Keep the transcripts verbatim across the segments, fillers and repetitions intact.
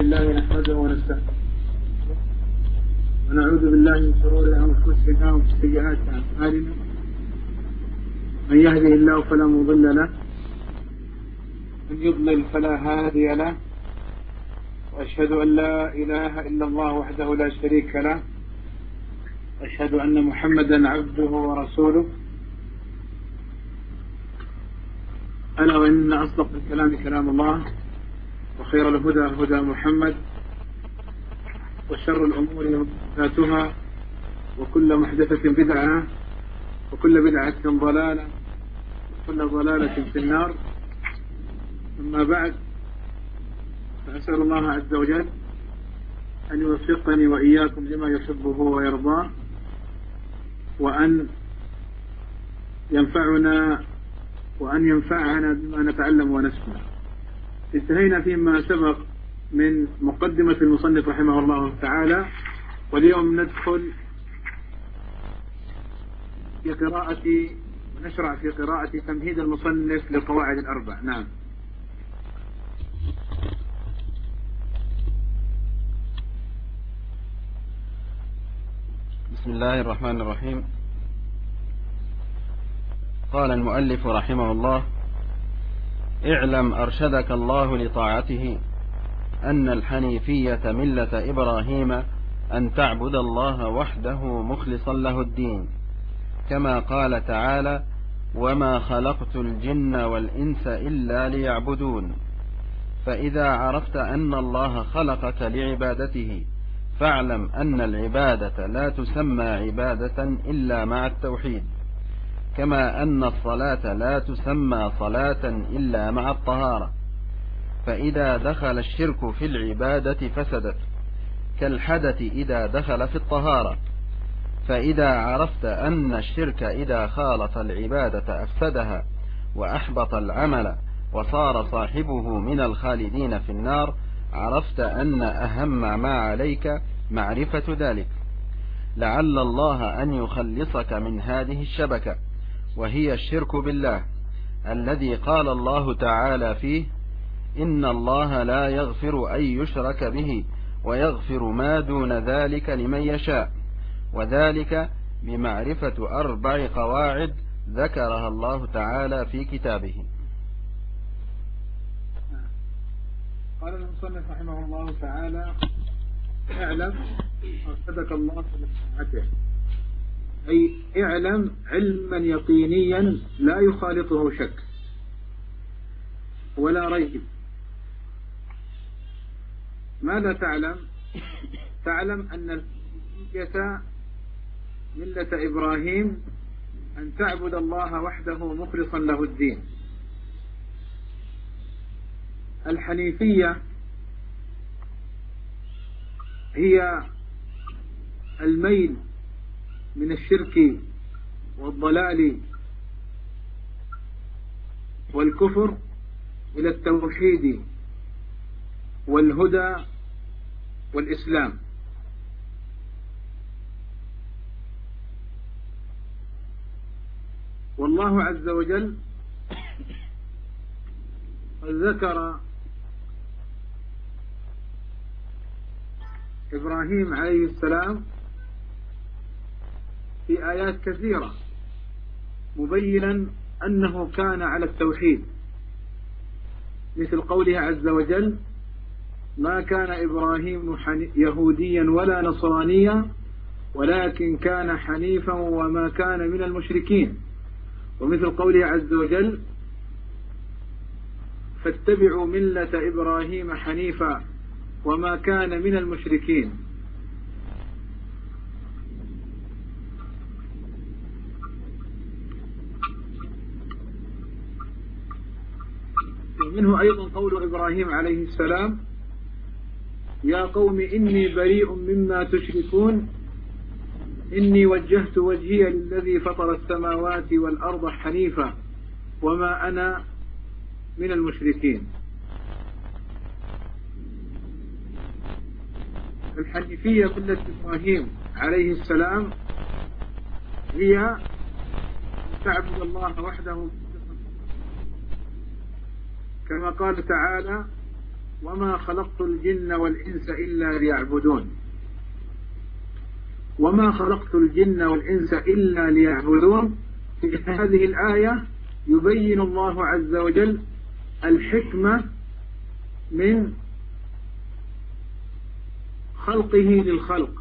لله نحمده ونستعينه ونعوذ بالله من شرور أنفسنا ومن سيئات أعمالنا. من يهده الله فلا مضل له ومن يضلل فلا هادي له، وأشهد أن لا إله إلا الله وحده لا شريك له، وأشهد أن محمدا عبده ورسوله. ألا وإن أصدق الكلام كلام الله، وخير الهدى هدى محمد، وشر الأمور محدثاتها، وكل محدثة بدعة، وكل بدعة ضلالة، وكل ضلالة في النار. أما بعد، فأسأل الله عز وجل أن يوفقني وإياكم لما يحبه ويرضاه، وأن ينفعنا وأن ينفعنا بما نتعلم ونسمع. انتهينا فيما سبق من مقدمة المصنف رحمه الله تعالى، واليوم ندخل في قراءة ونشرع في قراءة تمهيد المصنف للقواعد الأربع. نعم. بسم الله الرحمن الرحيم. قال المؤلف رحمه الله: اعلم أرشدك الله لطاعته أن الحنيفية ملة إبراهيم أن تعبد الله وحده مخلصا له الدين، كما قال تعالى: وما خلقت الجن والإنس إلا ليعبدون. فإذا عرفت أن الله خلقك لعبادته فاعلم أن العبادة لا تسمى عبادة إلا مع التوحيد، كما أن الصلاة لا تسمى صلاة إلا مع الطهارة. فإذا دخل الشرك في العبادة فسدت، كالحدث إذا دخل في الطهارة. فإذا عرفت أن الشرك إذا خالط العبادة أفسدها وأحبط العمل وصار صاحبه من الخالدين في النار، عرفت أن أهم ما عليك معرفة ذلك، لعل الله أن يخلصك من هذه الشبكة، وهي الشرك بالله، الذي قال الله تعالى فيه: إن الله لا يغفر أن يشرك به ويغفر ما دون ذلك لمن يشاء، وذلك بمعرفة أربع قواعد ذكرها الله تعالى في كتابه. قال المصنف رحمه الله تعالى: اعلم أرشدك الله لطاعته، أي اعلم علما يقينيا لا يخالطه شك ولا ريب. ماذا تعلم؟ تعلم أن الحنيفية ملة إبراهيم أن تعبد الله وحده مخلصا له الدين. الحنيفية هي الميل من الشرك والضلال والكفر إلى التوحيد والهدى والإسلام. والله عز وجل قد ذكر إبراهيم عليه السلام في آيات كثيرة مبينا أنه كان على التوحيد، مثل قوله عز وجل: ما كان إبراهيم يهوديا ولا نصرانيا ولكن كان حنيفا وما كان من المشركين. ومثل قوله عز وجل: فاتبعوا ملة إبراهيم حنيفا وما كان من المشركين. ومنه أيضا قول إبراهيم عليه السلام: يا قوم إني بريء مما تشركون إني وجهت وجهي للذي فطر السماوات والأرض حنيفا وما أنا من المشركين. الحنيفية ملة إبراهيم عليه السلام هي تعبد الله وحده، كما قال تعالى: وما خلقت الجن والإنس إلا ليعبدون. وما خلقت الجن والإنس إلا ليعبدون. في هذه الآية يبين الله عز وجل الحكمة من خلقه للخلق.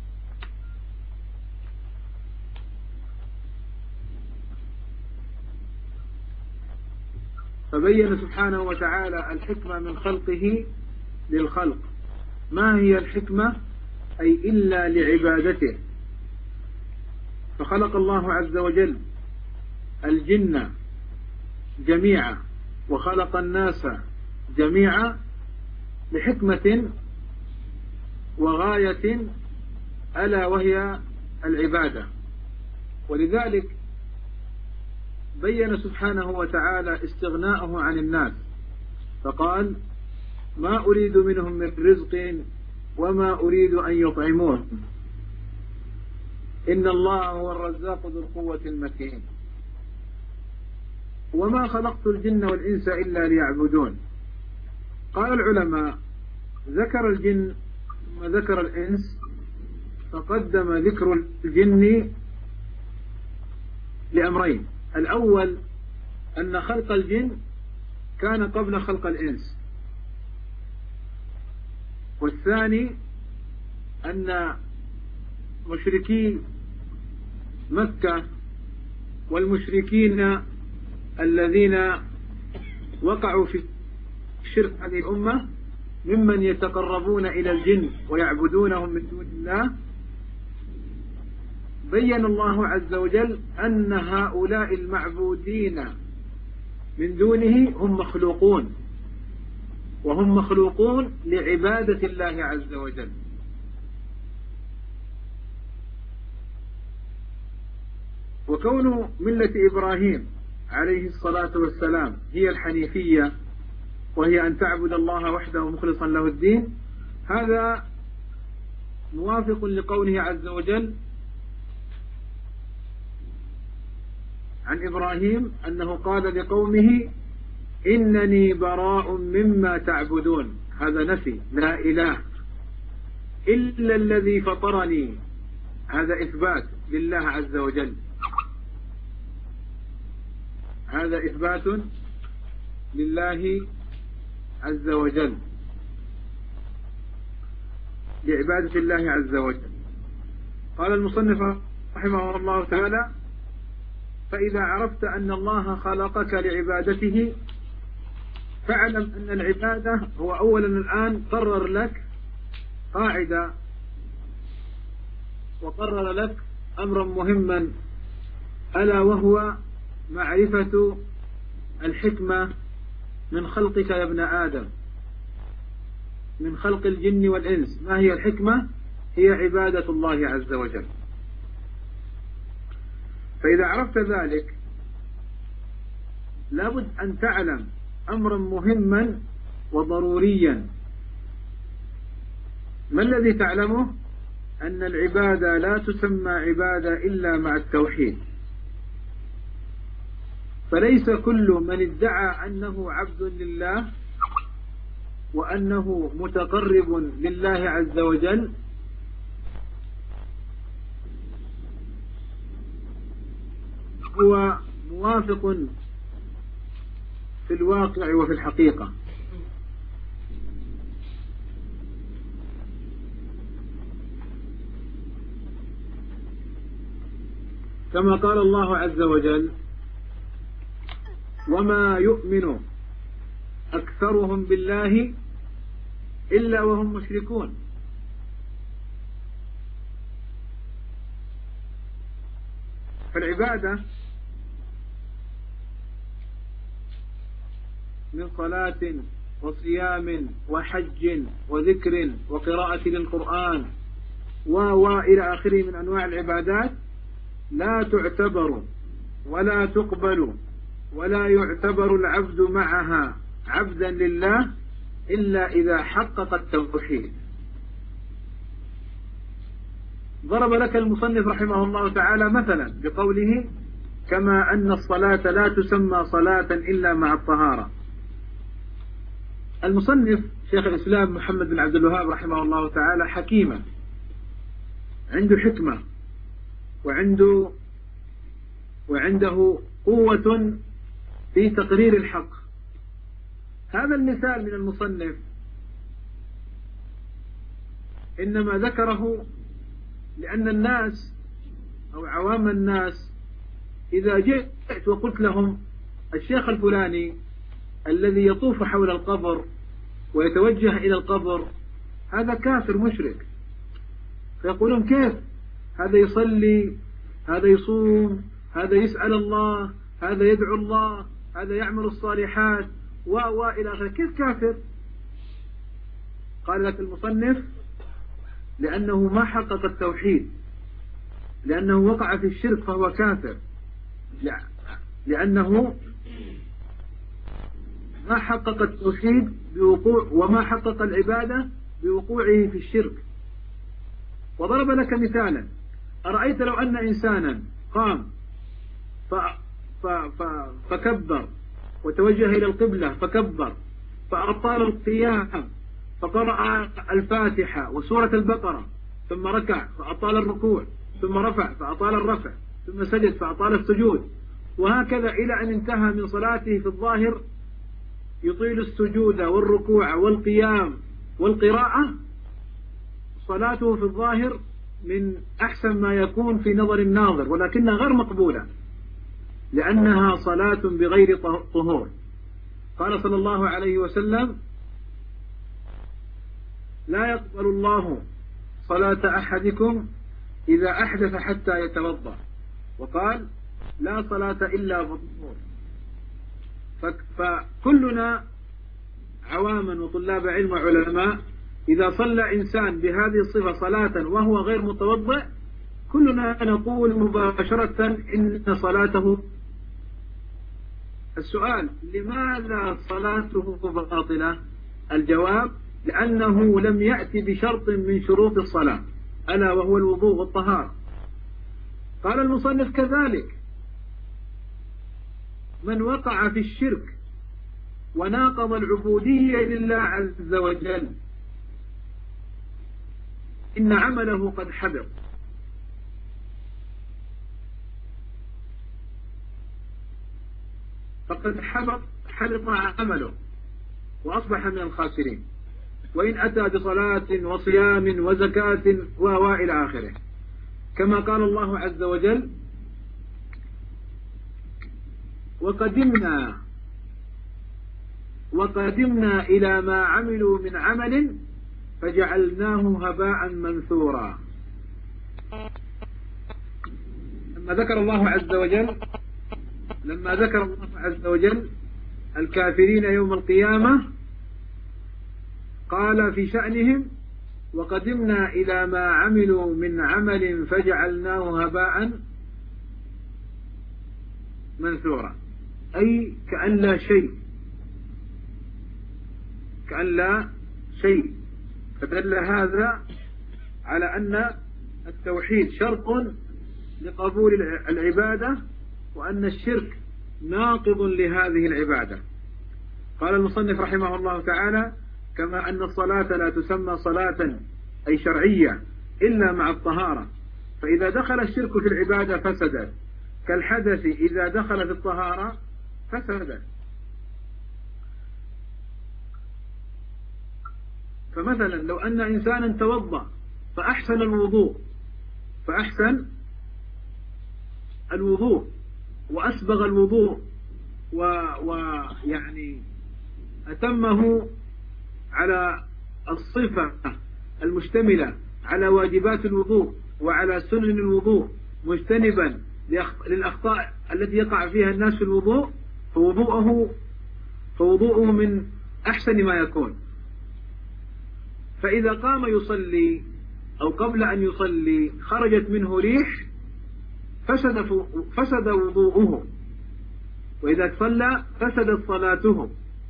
فبين سبحانه وتعالى الحكمة من خلقه للخلق. ما هي الحكمة؟ أي إلا لعبادته. فخلق الله عز وجل الجن جميعا وخلق الناس جميعا لحكمة وغاية ألا وهي العبادة. ولذلك بين سبحانه وتعالى استغناءه عن الناس فقال: ما أريد منهم من رزق وما أريد أن يطعمون إن الله هو الرزاق ذو القوة المتين. وما خلقت الجن والإنس إلا ليعبدون. قال العلماء: ذكر الجن ثم ذكر الإنس، فقدم ذكر الجن لأمرين: الأول أن خلق الجن كان قبل خلق الإنس، والثاني أن مشركي مكة والمشركين الذين وقعوا في شرك هذه الأمة ممن يتقربون إلى الجن ويعبدونهم من دون الله، بين الله عز وجل أن هؤلاء المعبودين من دونه هم مخلوقون، وهم مخلوقون لعبادة الله عز وجل. وكون ملة إبراهيم عليه الصلاة والسلام هي الحنيفية، وهي أن تعبد الله وحده مخلصا له الدين، هذا موافق لقوله عز وجل عن إبراهيم أنه قال لقومه: إنني براء مما تعبدون. هذا نفي، لا إله إلا الذي فطرني، هذا إثبات لله عز وجل، هذا إثبات لله عز وجل لعبادة الله عز وجل. قال المصنف رحمه الله تعالى: فإذا عرفت أن الله خلقك لعبادته فاعلم أن العبادة هو أولا الآن قرر لك قاعدة وقرر لك أمرا مهما، ألا وهو معرفة الحكمة من خلقك يا ابن آدم، من خلق الجن والإنس. ما هي الحكمة؟ هي عبادة الله عز وجل. فإذا عرفت ذلك لابد أن تعلم أمرا مهما وضروريا. ما الذي تعلمه؟ أن العبادة لا تسمى عبادة إلا مع التوحيد. فليس كل من ادعى أنه عبد لله وأنه متقرب لله عز وجل هو موافق في الواقع وفي الحقيقة. كما قال الله عز وجل: وما يؤمن أكثرهم بالله إلا وهم مشركون. فالعبادة من صلاة وصيام وحج وذكر وقراءة للقرآن وإلى آخره من أنواع العبادات لا تعتبر ولا تقبل ولا يعتبر العبد معها عبدا لله إلا إذا حقق التوحيد. ضرب لك المصنف رحمه الله تعالى مثلا بقوله: كما أن الصلاة لا تسمى صلاة إلا مع الطهارة. المصنف شيخ الإسلام محمد بن عبد الوهاب رحمه الله تعالى حكيما، عنده حكمة وعنده وعنده قوة في تقرير الحق. هذا المثال من المصنف إنما ذكره لأن الناس أو عوام الناس إذا جئت وقلت لهم الشيخ الفلاني الذي يطوف حول القبر ويتوجه إلى القبر هذا كافر مشرك، فيقولون كيف هذا يصلي، هذا يصوم، هذا يسأل الله، هذا يدعو الله، هذا يعمل الصالحات و و إلى آخره، كيف كافر؟ قال لك المصنف لأنه ما حقق التوحيد، لأنه وقع في الشرك فهو كافر، لأنه ما حقق التوحيد بوقوع وما حقق العبادة بوقوعه في الشرك. وضرب لك مثالا، أرأيت لو أن إنسانا قام ف ف ف فكبر وتوجه إلى القبلة فكبر فأطال القيام فقرأ الفاتحة وسورة البقرة ثم ركع فأطال الركوع ثم رفع فأطال الرفع ثم سجد فأطال السجود، وهكذا إلى أن انتهى من صلاته في الظاهر يطيل السجود والركوع والقيام والقراءة، صلاته في الظاهر من أحسن ما يكون في نظر الناظر، ولكنها غير مقبولة لأنها صلاة بغير طهور. قال صلى الله عليه وسلم: لا يقبل الله صلاة أحدكم إذا أحدث حتى يتوضأ، وقال: لا صلاة إلا بالطهور. فكلنا عواما وطلاب علم وعلماء إذا صلى إنسان بهذه الصفة صلاة وهو غير متوضئ كلنا نقول مباشرة إن صلاته. السؤال: لماذا صلاته باطلة؟ الجواب: لأنه لم يأتي بشرط من شروط الصلاة ألا وهو الوضوء والطهارة. قال المصنف: كذلك من وقع في الشرك وناقض العبودية لله عز وجل إن عمله قد حبط. فقد حبط حبط عمله وأصبح من الخاسرين، وإن أتى بصلاة وصيام وزكاة وإلى آخره، كما قال الله عز وجل: وقدمنا وقدمنا إلى ما عملوا من عمل فجعلناه هباء منثورا. لما ذكر الله عز وجل لما ذكر الله عز وجل الكافرين يوم القيامة قال في شأنهم: وقدمنا إلى ما عملوا من عمل فجعلناه هباء منثورا، أي كأن لا شيء كأن لا شيء فدل هذا على أن التوحيد شرط لقبول العبادة، وأن الشرك ناقض لهذه العبادة. قال المصنف رحمه الله تعالى: كما أن الصلاة لا تسمى صلاة أي شرعية إلا مع الطهارة، فإذا دخل الشرك في العبادة فسدت، كالحدث إذا دخل في الطهارة فسدت. فمثلا لو أن إنسانا توضأ فأحسن الوضوء فأحسن الوضوء وأسبغ الوضوء ويعني أتمه على الصفة المشتملة على واجبات الوضوء وعلى سنن الوضوء، مجتنبا للأخطاء التي يقع فيها الناس في الوضوء، فوضوءه فوضوءه من أحسن ما يكون. فإذا قام يصلي أو قبل أن يصلي خرجت منه ريح فسد فسد وضوءه، وإذا صلى فسدت صلاته.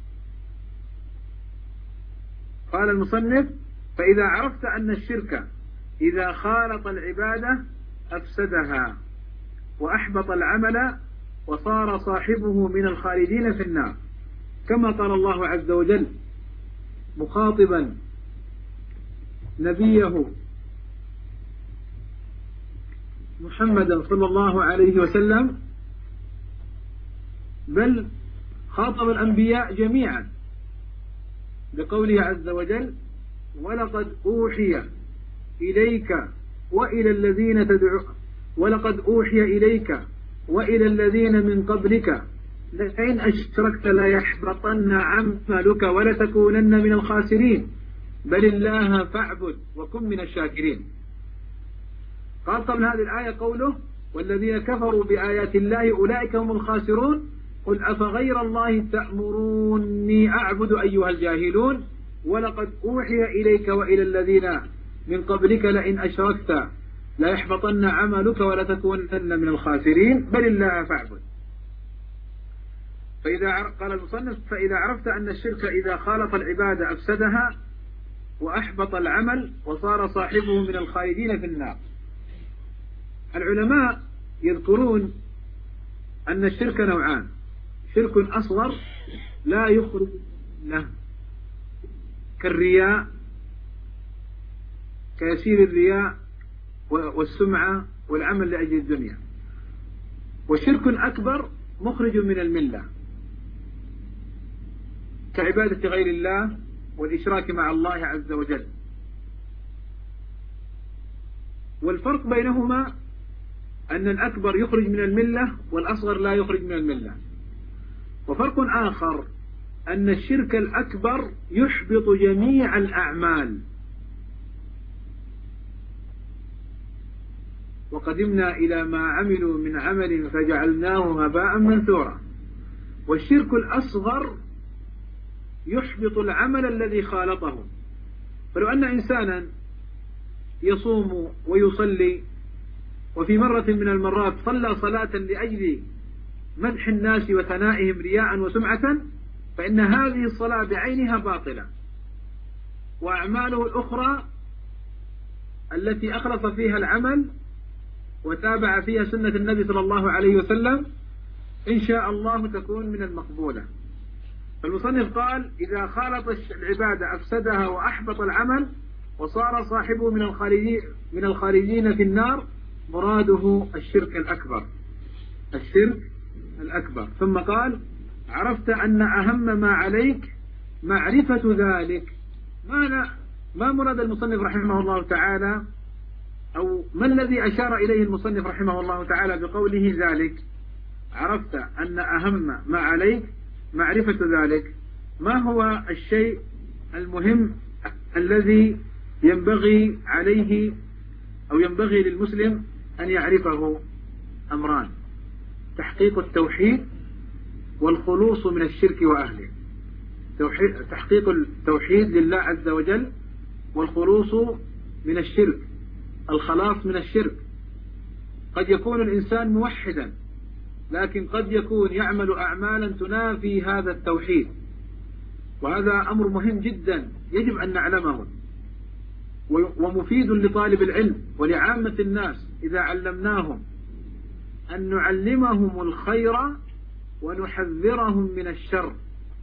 قال المصنف: فإذا عرفت أن الشرك إذا خالط العبادة أفسدها وأحبط العمل وصار صاحبه من الخالدين في النار، كما قال الله عز وجل: مخاطبا نبيه محمدا صلى الله عليه وسلم، بل خاطب الأنبياء جميعا بقوله عز وجل: ولقد أوحي إليك وإلى الذين تدعو ولقد أوحي إليك وإلى الذين من قبلك لئن أشركت ليحبطن عملك ولتكونن من الخاسرين بل الله فاعبد وكن من الشاكرين. قال قبل هذه الآية قوله: والذين كفروا بآيات الله أولئك هم الخاسرون قل أفغير الله تأمروني أعبد أيها الجاهلون ولقد أوحي إليك وإلى الذين من قبلك لئن أشركت لا يحبطن عملك ولتكونن من الخاسرين بل الله فاعبد. فإذا قال المصنف: فإذا عرفت أن الشرك إذا خالط العبادة أفسدها وأحبط العمل وصار صاحبه من الخالدين في النار. العلماء يذكرون أن الشرك نوعان: شرك أصغر لا يخرج له كالرياء، كيسير الرياء والسمعة والعمل لأجل الدنيا، وشرك أكبر مخرج من الملة كعبادة غير الله والإشراك مع الله عز وجل. والفرق بينهما أن الأكبر يخرج من الملة والأصغر لا يخرج من الملة. وفرق آخر أن الشرك الأكبر يحبط جميع الأعمال. وقدمنا إلى ما عملوا من عمل فجعلناه هباء منثورا. والشرك الأصغر يحبط العمل الذي خالطه. فلو أن إنسانا يصوم ويصلي وفي مرة من المرات صلى صلاة لأجل مدح الناس وثنائهم رياء وسمعة، فإن هذه الصلاة بعينها باطلة، وأعماله الأخرى التي أخلص فيها العمل وتابع فيها سنة النبي صلى الله عليه وسلم إن شاء الله تكون من المقبولة. فالمصنف قال: إذا خالط العبادة أفسدها وأحبط العمل وصار صاحبه من الخارجين من الخارجين في النار، مراده الشرك الأكبر الشرك الأكبر. ثم قال: عرفت أن أهم ما عليك معرفة ذلك. ما ما مراد المصنف رحمه الله تعالى، أو ما الذي أشار إليه المصنف رحمه الله تعالى بقوله ذلك؟ عرفت أن أهم ما عليك معرفة ذلك. ما هو الشيء المهم الذي ينبغي عليه أو ينبغي للمسلم أن يعرفه؟ أمران: تحقيق التوحيد والخلوص من الشرك وأهله. تحقيق التوحيد لله عز وجل والخلوص من الشرك، الخلاص من الشرك. قد يكون الإنسان موحدا لكن قد يكون يعمل أعمالا تنافي هذا التوحيد، وهذا أمر مهم جدا يجب أن نعلمه ومفيد لطالب العلم ولعامة الناس إذا علمناهم أن نعلمهم الخير ونحذرهم من الشر،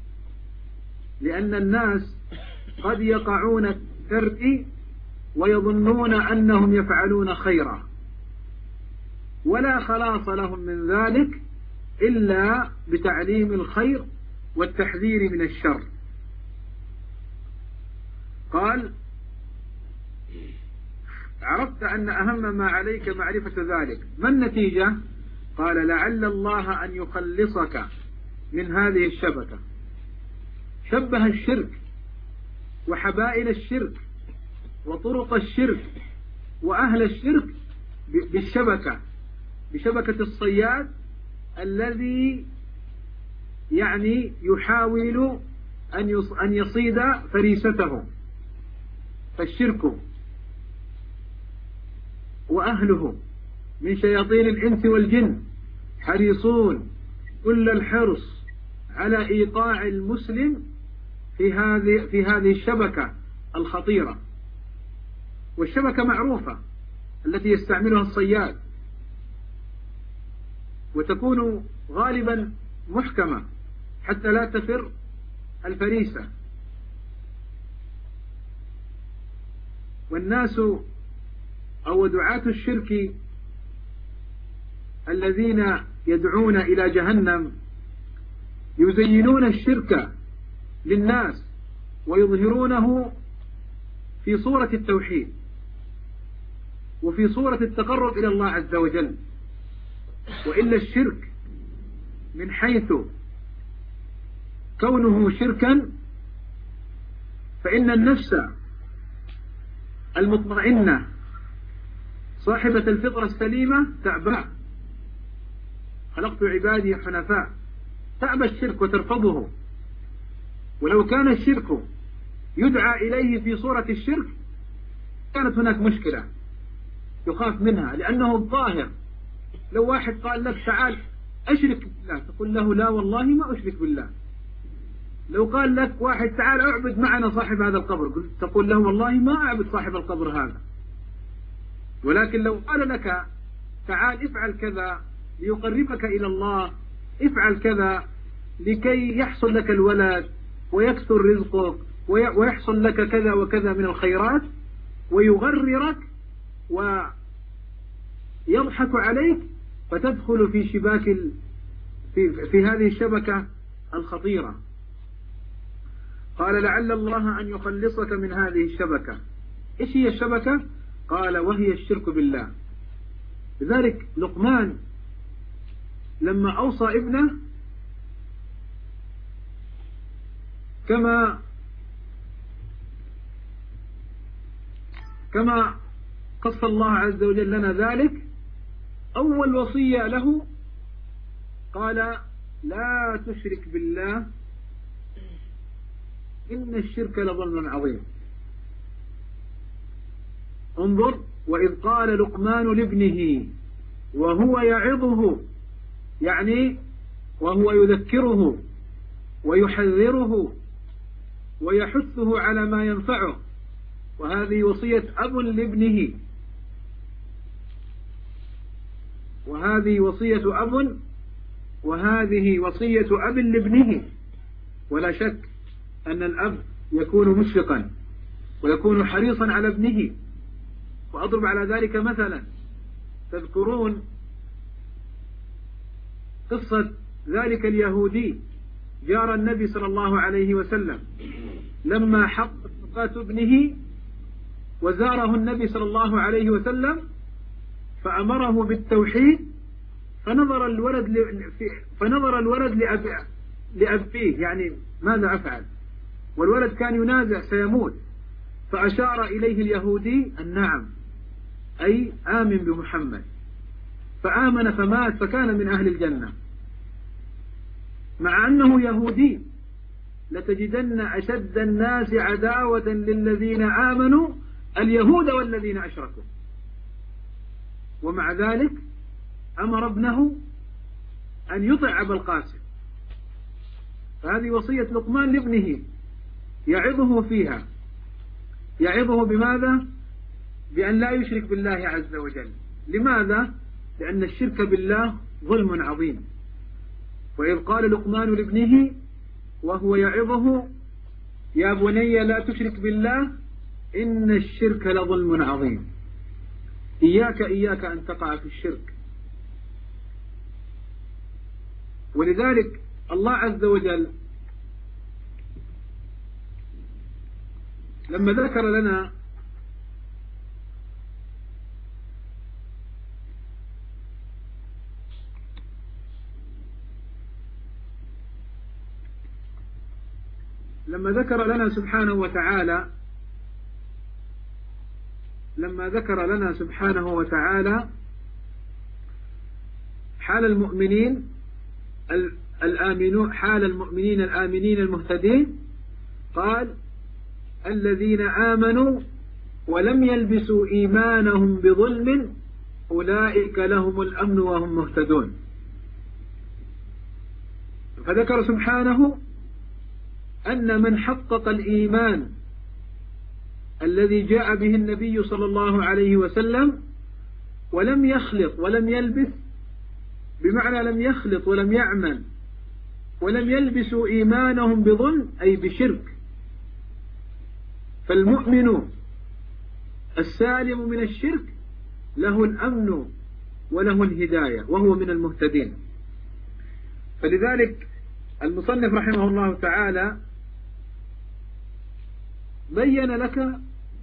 لأن الناس قد يقعون في الشر ويظنون أنهم يفعلون خيرا، ولا خلاص لهم من ذلك إلا بتعليم الخير والتحذير من الشر. قال: عرفت أن أهم ما عليك معرفة ذلك. ما النتيجة؟ قال: لعل الله أن يخلصك من هذه الشبكة. شبه الشرك وحبائل الشرك وطرق الشرك وأهل الشرك بالشبكة، بشبكة الصياد الذي يعني يحاول أن يصيد فريسته. فالشرك وأهله من شياطين الإنس والجن حريصون كل الحرص على إيقاع المسلم في هذه في هذه الشبكة الخطيرة. والشبكة معروفة التي يستعملها الصياد، وتكون غالبا محكمة حتى لا تفر الفريسة. والناس أو دعاة الشرك الذين يدعون إلى جهنم يزينون الشرك للناس ويظهرونه في صورة التوحيد وفي صورة التقرب إلى الله عز وجل. وإلا الشرك من حيث كونه شركا فإن النفس المطمئنة صاحبة الفطرة السليمة تأبى. خلقت عبادي حنفاء، تأبى الشرك وترفضه. ولو كان الشرك يدعى إليه في صورة الشرك كانت هناك مشكلة يخاف منها، لأنه الظاهر. لو واحد قال لك تعال أشرك بالله تقول له لا والله ما أشرك بالله. لو قال لك واحد تعال أعبد معنا صاحب هذا القبر تقول له والله ما أعبد صاحب القبر هذا. ولكن لو قال لك تعال افعل كذا ليقربك إلى الله، افعل كذا لكي يحصل لك الولد ويكثر رزقك ويحصل لك كذا وكذا من الخيرات، ويغررك ويضحك عليك فتدخل في شباك ال... في... في هذه الشبكة الخطيرة. قال لعل الله أن يخلصك من هذه الشبكة. إيش هي الشبكة؟ قال وهي الشرك بالله. لذلك لقمان لما أوصى ابنه كما كما قص الله عز وجل لنا ذلك، أول وصية له قال لا تشرك بالله إن الشرك لظلم عظيم. انظر، وإذ قال لقمان لابنه وهو يعظه، يعني وهو يذكره ويحذره ويحثه على ما ينفعه. وهذه وصية أب لابنه، وهذه وصية أب وهذه وصية أب لابنه. ولا شك أن الأب يكون مشفقا ويكون حريصا على ابنه. وأضرب على ذلك مثلا، تذكرون قصة ذلك اليهودي جار النبي صلى الله عليه وسلم لما حق وفاة ابنه وزاره النبي صلى الله عليه وسلم فأمره بالتوحيد، فنظر الولد ل... فنظر الولد لأب... لأبيه، يعني ماذا أفعل؟ والولد كان ينازع سيموت، فأشار إليه اليهودي النعم، أي آمن بمحمد، فآمن فمات فكان من أهل الجنة. مع أنه يهودي لتجدن أشد الناس عداوة للذين آمنوا اليهود والذين أشركوا، ومع ذلك أمر ابنه أن يطع أبا القاسم. فهذه وصية لقمان لابنه يعظه فيها. يعظه بماذا؟ بأن لا يشرك بالله عز وجل. لماذا؟ لأن الشرك بالله ظلم عظيم. وإذ قال لقمان لابنه وهو يعظه يا بني لا تشرك بالله إن الشرك لظلم عظيم. إياك إياك أن تقع في الشرك. ولذلك الله عز وجل لما ذكر لنا لما ذكر لنا سبحانه وتعالى لما ذكر لنا سبحانه وتعالى حال المؤمنين الآمنون حال المؤمنين الآمنين المهتدين، قال الذين آمنوا ولم يلبسوا إيمانهم بظلم أولئك لهم الأمن وهم مهتدون. فذكر سبحانه أن من حقق الإيمان الذي جاء به النبي صلى الله عليه وسلم ولم يخلط ولم يلبس، بمعنى لم يخلط ولم يعمل ولم يلبسوا إيمانهم بظلم أي بشرك. فالمؤمن السالم من الشرك له الأمن وله الهداية وهو من المهتدين. فلذلك المصنف رحمه الله تعالى بين لك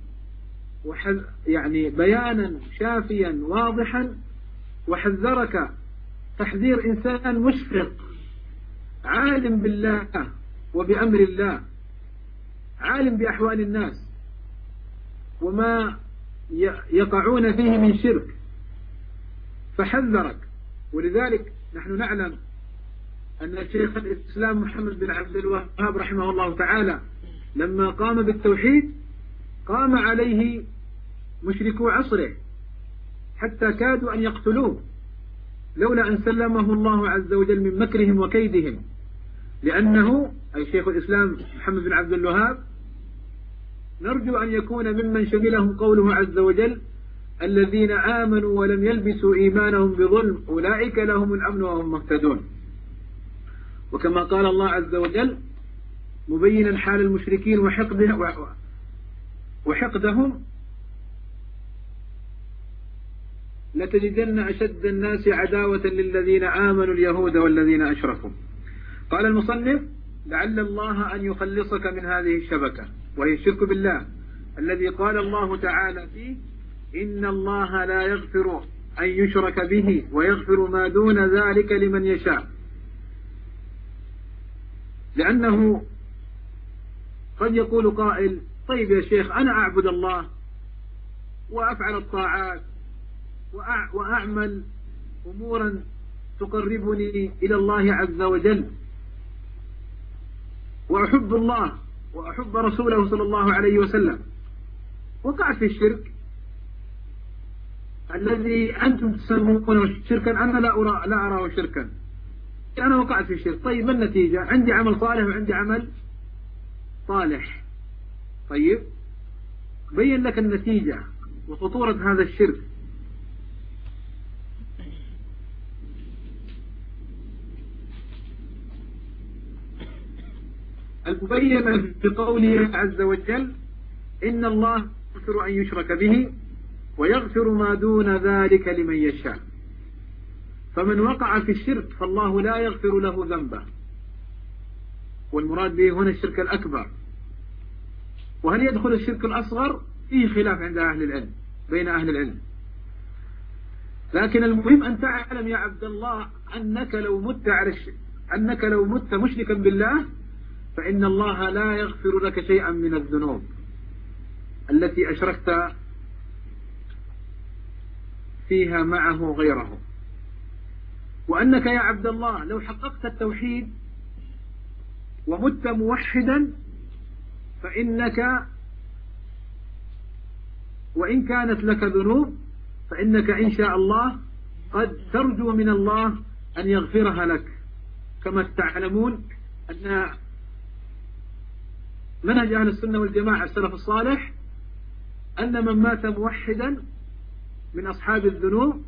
يعني بيانا شافيا واضحا، وحذرك تحذير إنسان مشفق عالم بالله وبأمر الله، عالم بأحوال الناس وما يقعون فيه من شرك، فحذرك. ولذلك نحن نعلم أن شيخ الإسلام محمد بن عبد الوهاب رحمه الله تعالى لما قام بالتوحيد قام عليه مشركو عصره حتى كادوا أن يقتلوه لولا أن سلمه الله عز وجل من مكرهم وكيدهم، لأنه أي شيخ الإسلام محمد بن عبد الوهاب نرجو أن يكون ممن شملهم قوله عز وجل: الذين آمنوا ولم يلبسوا إيمانهم بظلم أولئك لهم الأمن وهم مهتدون. وكما قال الله عز وجل مبينا حال المشركين وحقدهم: لتجدن أشد الناس عداوة للذين آمنوا اليهود والذين أشركوا. قال المصنف: لعل الله أن يخلصك من هذه الشبكة، وهي الشرك بالله الذي قال الله تعالى فيه: إن الله لا يغفر أن يشرك به ويغفر ما دون ذلك لمن يشاء. لأنه قد يقول قائل: طيب يا شيخ، أنا أعبد الله وأفعل الطاعات وأعمل أمورا تقربني إلى الله عز وجل، وأحب الله وأحب رسوله صلى الله عليه وسلم، وقعت في الشرك الذي أنتم تسمونه شركا، أنا لا أرى لا أراه شركا، أنا وقعت في الشرك. طيب ما النتيجة؟ عندي عمل صالح وعندي عمل صالح. طيب بين لك النتيجة وخطورة هذا الشرك. المبين في قوله عز وجل: إن الله يغفر أن يشرك به ويغفر ما دون ذلك لمن يشاء. فمن وقع في الشرك فالله لا يغفر له ذنبه، والمراد به هنا الشرك الأكبر. وهل يدخل الشرك الأصغر؟ فيه خلاف عند أهل العلم بين أهل العلم، لكن المهم أن تعلم يا عبد الله أنك لو مت على الشرك أنك لو مت مشركا بالله فإن الله لا يغفر لك شيئا من الذنوب التي أشركت فيها معه غيره. وأنك يا عبد الله لو حققت التوحيد ومت موحدا فإنك وإن كانت لك ذنوب فإنك إن شاء الله قد ترجو من الله أن يغفرها لك. كما تعلمون أن منهج أهل السنة والجماعة السلف الصالح أن من مات موحدا من أصحاب الذنوب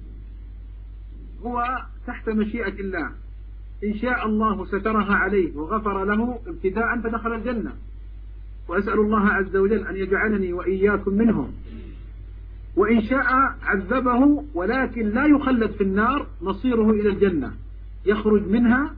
هو تحت مشيئة الله، إن شاء الله سترها عليه وغفر له ابتداء فدخل الجنة، وأسأل الله عز وجل أن يجعلني وإياكم منهم. وإن شاء عذبه ولكن لا يخلد في النار، مصيره إلى الجنة، يخرج منها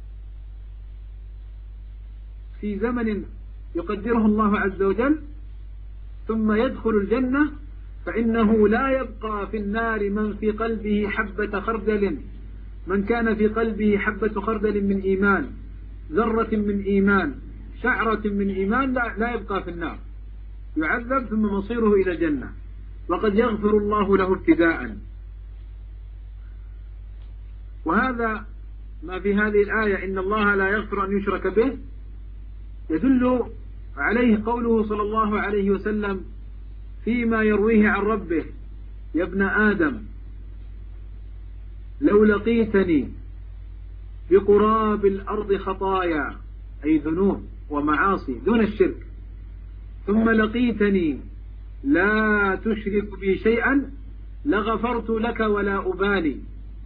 في زمن يقدره الله عز وجل ثم يدخل الجنة، فإنه لا يبقى في النار من في قلبه حبة خردل من كان في قلبه حبة خردل من إيمان، ذرة من إيمان، شعرة من إيمان، لا, لا يبقى في النار، يعذب ثم مصيره إلى الجنة، وقد يغفر الله له ابتداء. وهذا ما في هذه الآية: إن الله لا يغفر أن يشرك به، يدل عليه قوله صلى الله عليه وسلم فيما يرويه عن ربه: يا ابن آدم لو لقيتني بقراب الأرض خطايا، أي ذنوب ومعاصي دون الشرك، ثم لقيتني لا تشرك بي شيئا لغفرت لك ولا أبالي.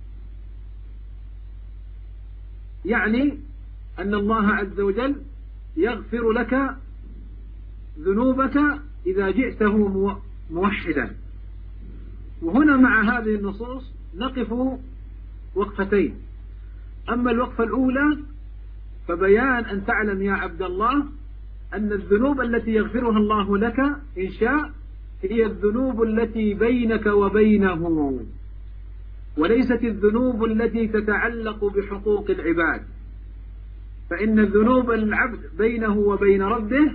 يعني أن الله عز وجل يغفر لك ذنوبك إذا جئته موحدا. وهنا مع هذه النصوص نقف وقفتين. أما الوقفة الأولى فبيان أن تعلم يا عبد الله أن الذنوب التي يغفرها الله لك إن شاء هي الذنوب التي بينك وبينه، وليست الذنوب التي تتعلق بحقوق العباد. فإن ذنوب العبد بينه وبين ربه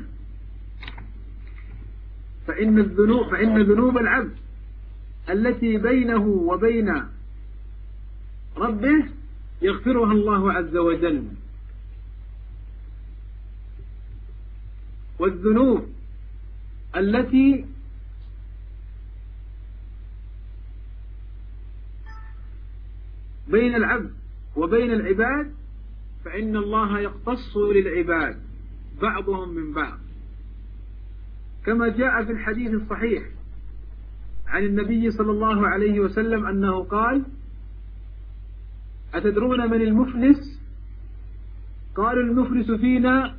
فإن الذنوب فإن ذنوب العبد التي بينه وبين ربه يغفرها الله عز وجل، والذنوب التي بين العبد وبين العباد فإن الله يقتص للعباد بعضهم من بعض، كما جاء في الحديث الصحيح عن النبي صلى الله عليه وسلم أنه قال: أتدرون من المفلس؟ قالوا: المفلس فينا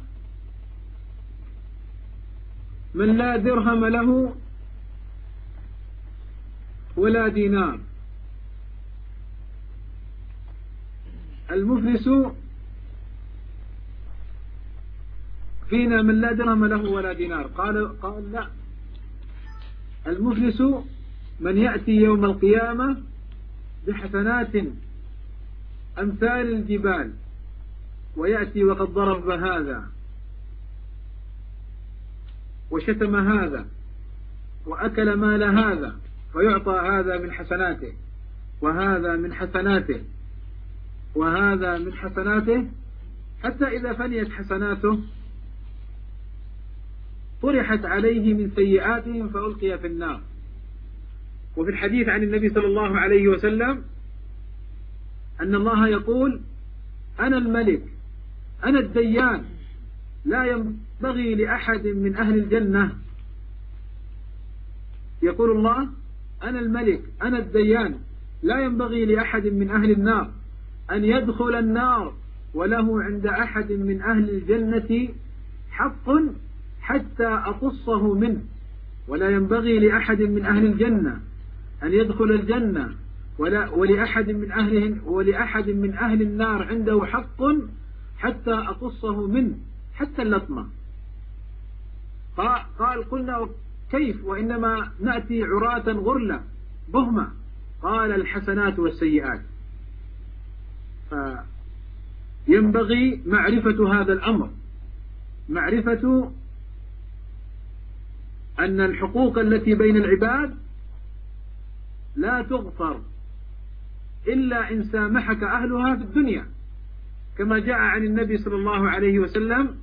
من لا درهم له ولا دينار. المفلس فينا من لا درهم له ولا دينار. قال قال لا، المفلس من يأتي يوم القيامة بحسنات أمثال الجبال، ويأتي وقد ضرب هذا وشتم هذا وأكل مال هذا، فيعطى هذا من حسناته وهذا من حسناته وهذا من حسناته، حتى إذا فنيت حسناته طرحت عليه من سيئاتهم فألقي في النار. وفي الحديث عن النبي صلى الله عليه وسلم أن الله يقول: أنا الملك أنا الديان، لا ينبغي لأحد من أهل الجنة. يقول الله: أنا الملك أنا الديان، لا ينبغي لأحد من أهل النار أن يدخل النار وله عند أحد من أهل الجنة حق حتى أقصه منه، ولا ينبغي لأحد من أهل الجنة أن يدخل الجنة ولا ولأحد من أهله ولأحد من أهل النار عنده حق حتى أقصه منه حتى اللطمة. قال: قلنا كيف وإنما نأتي عراة غرلا بهمة؟ قال: الحسنات والسيئات. فينبغي معرفة هذا الأمر، معرفة أن الحقوق التي بين العباد لا تغفر إلا إن سامحك أهلها في الدنيا، كما جاء عن النبي صلى الله عليه وسلم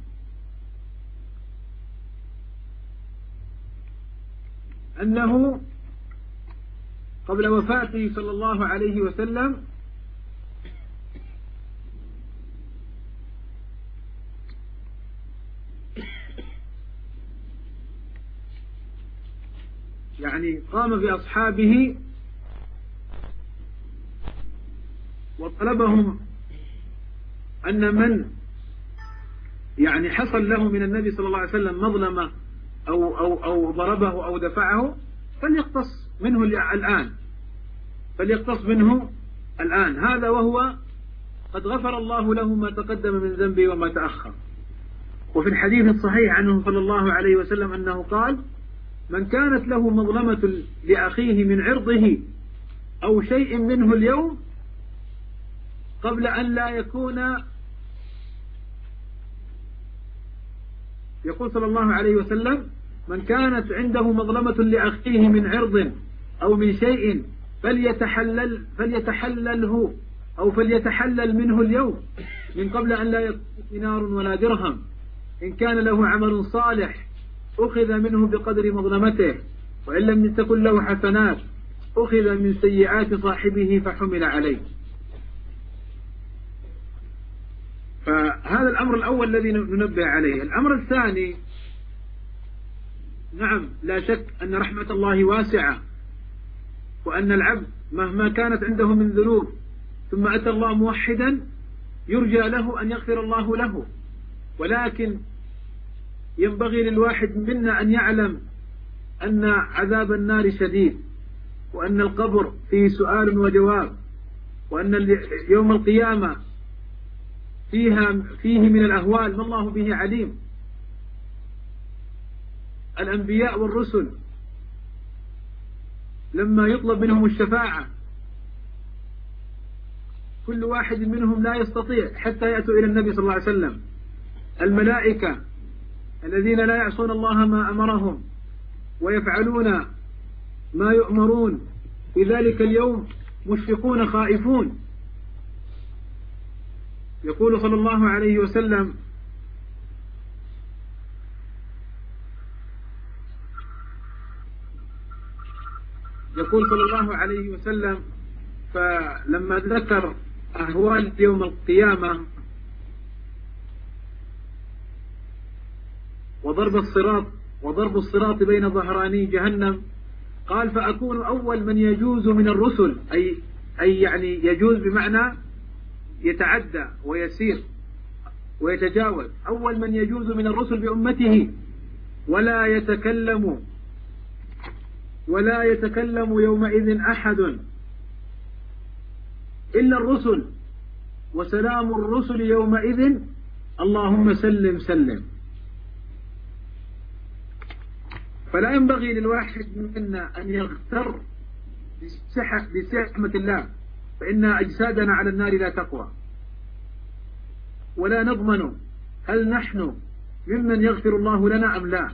أنه قبل وفاته صلى الله عليه وسلم يعني قام بأصحابه وطلبهم أن من يعني حصل له من النبي صلى الله عليه وسلم مظلمة أو, أو, أو ضربه أو دفعه فليقتص منه الآن فليقتص منه الآن هذا وهو قد غفر الله له ما تقدم من ذنبه وما تأخر. وفي الحديث الصحيح عنه صلى الله عليه وسلم أنه قال: من كانت له مظلمة لأخيه من عرضه أو شيء منه اليوم قبل أن لا يكون، يقول صلى الله عليه وسلم: من كانت عنده مظلمة لأخيه من عرض أو من شيء فليتحلل فليتحلله أو فليتحلل منه اليوم من قبل أن لا يكون دينار ولا درهم. إن كان له عمل صالح أخذ منه بقدر مظلمته، وإن لم تكن له حسنات أخذ من سيئات صاحبه فحمل عليه. فهذا الأمر الأول الذي ننبه عليه. الأمر الثاني، نعم لا شك أن رحمة الله واسعة، وأن العبد مهما كانت عنده من ذنوب ثم أتى الله موحدا يرجى له أن يغفر الله له، ولكن ينبغي للواحد منا أن يعلم أن عذاب النار شديد، وأن القبر فيه سؤال وجواب، وأن يوم القيامة فيها فيه من الأهوال ما الله به عليم. الأنبياء والرسل لما يطلب منهم الشفاعة كل واحد منهم لا يستطيع حتى يأتوا إلى النبي صلى الله عليه وسلم. الملائكة الذين لا يعصون الله ما أمرهم ويفعلون ما يؤمرون في ذلك اليوم مشفقون خائفون. يقول صلى الله عليه وسلم: يقول صلى الله عليه وسلم فلما ذكر أهوال يوم القيامة وضرب الصراط وضرب الصراط بين ظهراني جهنم، قال: فأكون أول من يجوز من الرسل، أي أي يعني يجوز بمعنى يتعدى ويسير ويتجاوز، أول من يجوز من الرسل بأمته، ولا يتكلم ولا يتكلم يومئذ أحد إلا الرسل، وسلام الرسل يومئذ اللهم سلم سلم. فلا ينبغي للواحد منا أن يغتر بسحمة الله، فإن أجسادنا على النار لا تقوى، ولا نضمن هل نحن ممن يغفر الله لنا أم لا.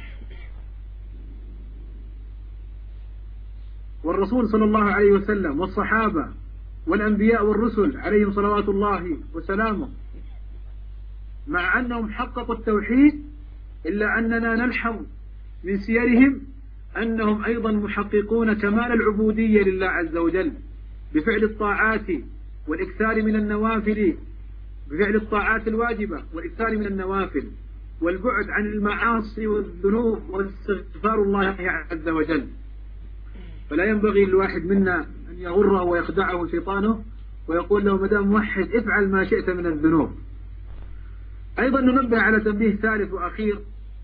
والرسول صلى الله عليه وسلم والصحابة والأنبياء والرسل عليهم صلوات الله وسلامه مع أنهم حققوا التوحيد إلا أننا نلحظ من سيرهم أنهم أيضا محققون كمال العبودية لله عز وجل بفعل الطاعات والإكثار من النوافل، بفعل الطاعات الواجبة والإكثار من النوافل، والبعد عن المعاصي والذنوب واستغفار الله عز وجل. فلا ينبغي للواحد منا أن يغره ويخدعه شيطانه ويقول له مدام موحد افعل ما شئت من الذنوب. أيضا ننبه على تنبيه ثالث وأخير،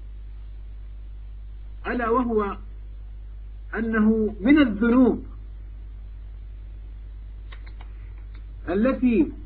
ألا وهو أنه من الذنوب التي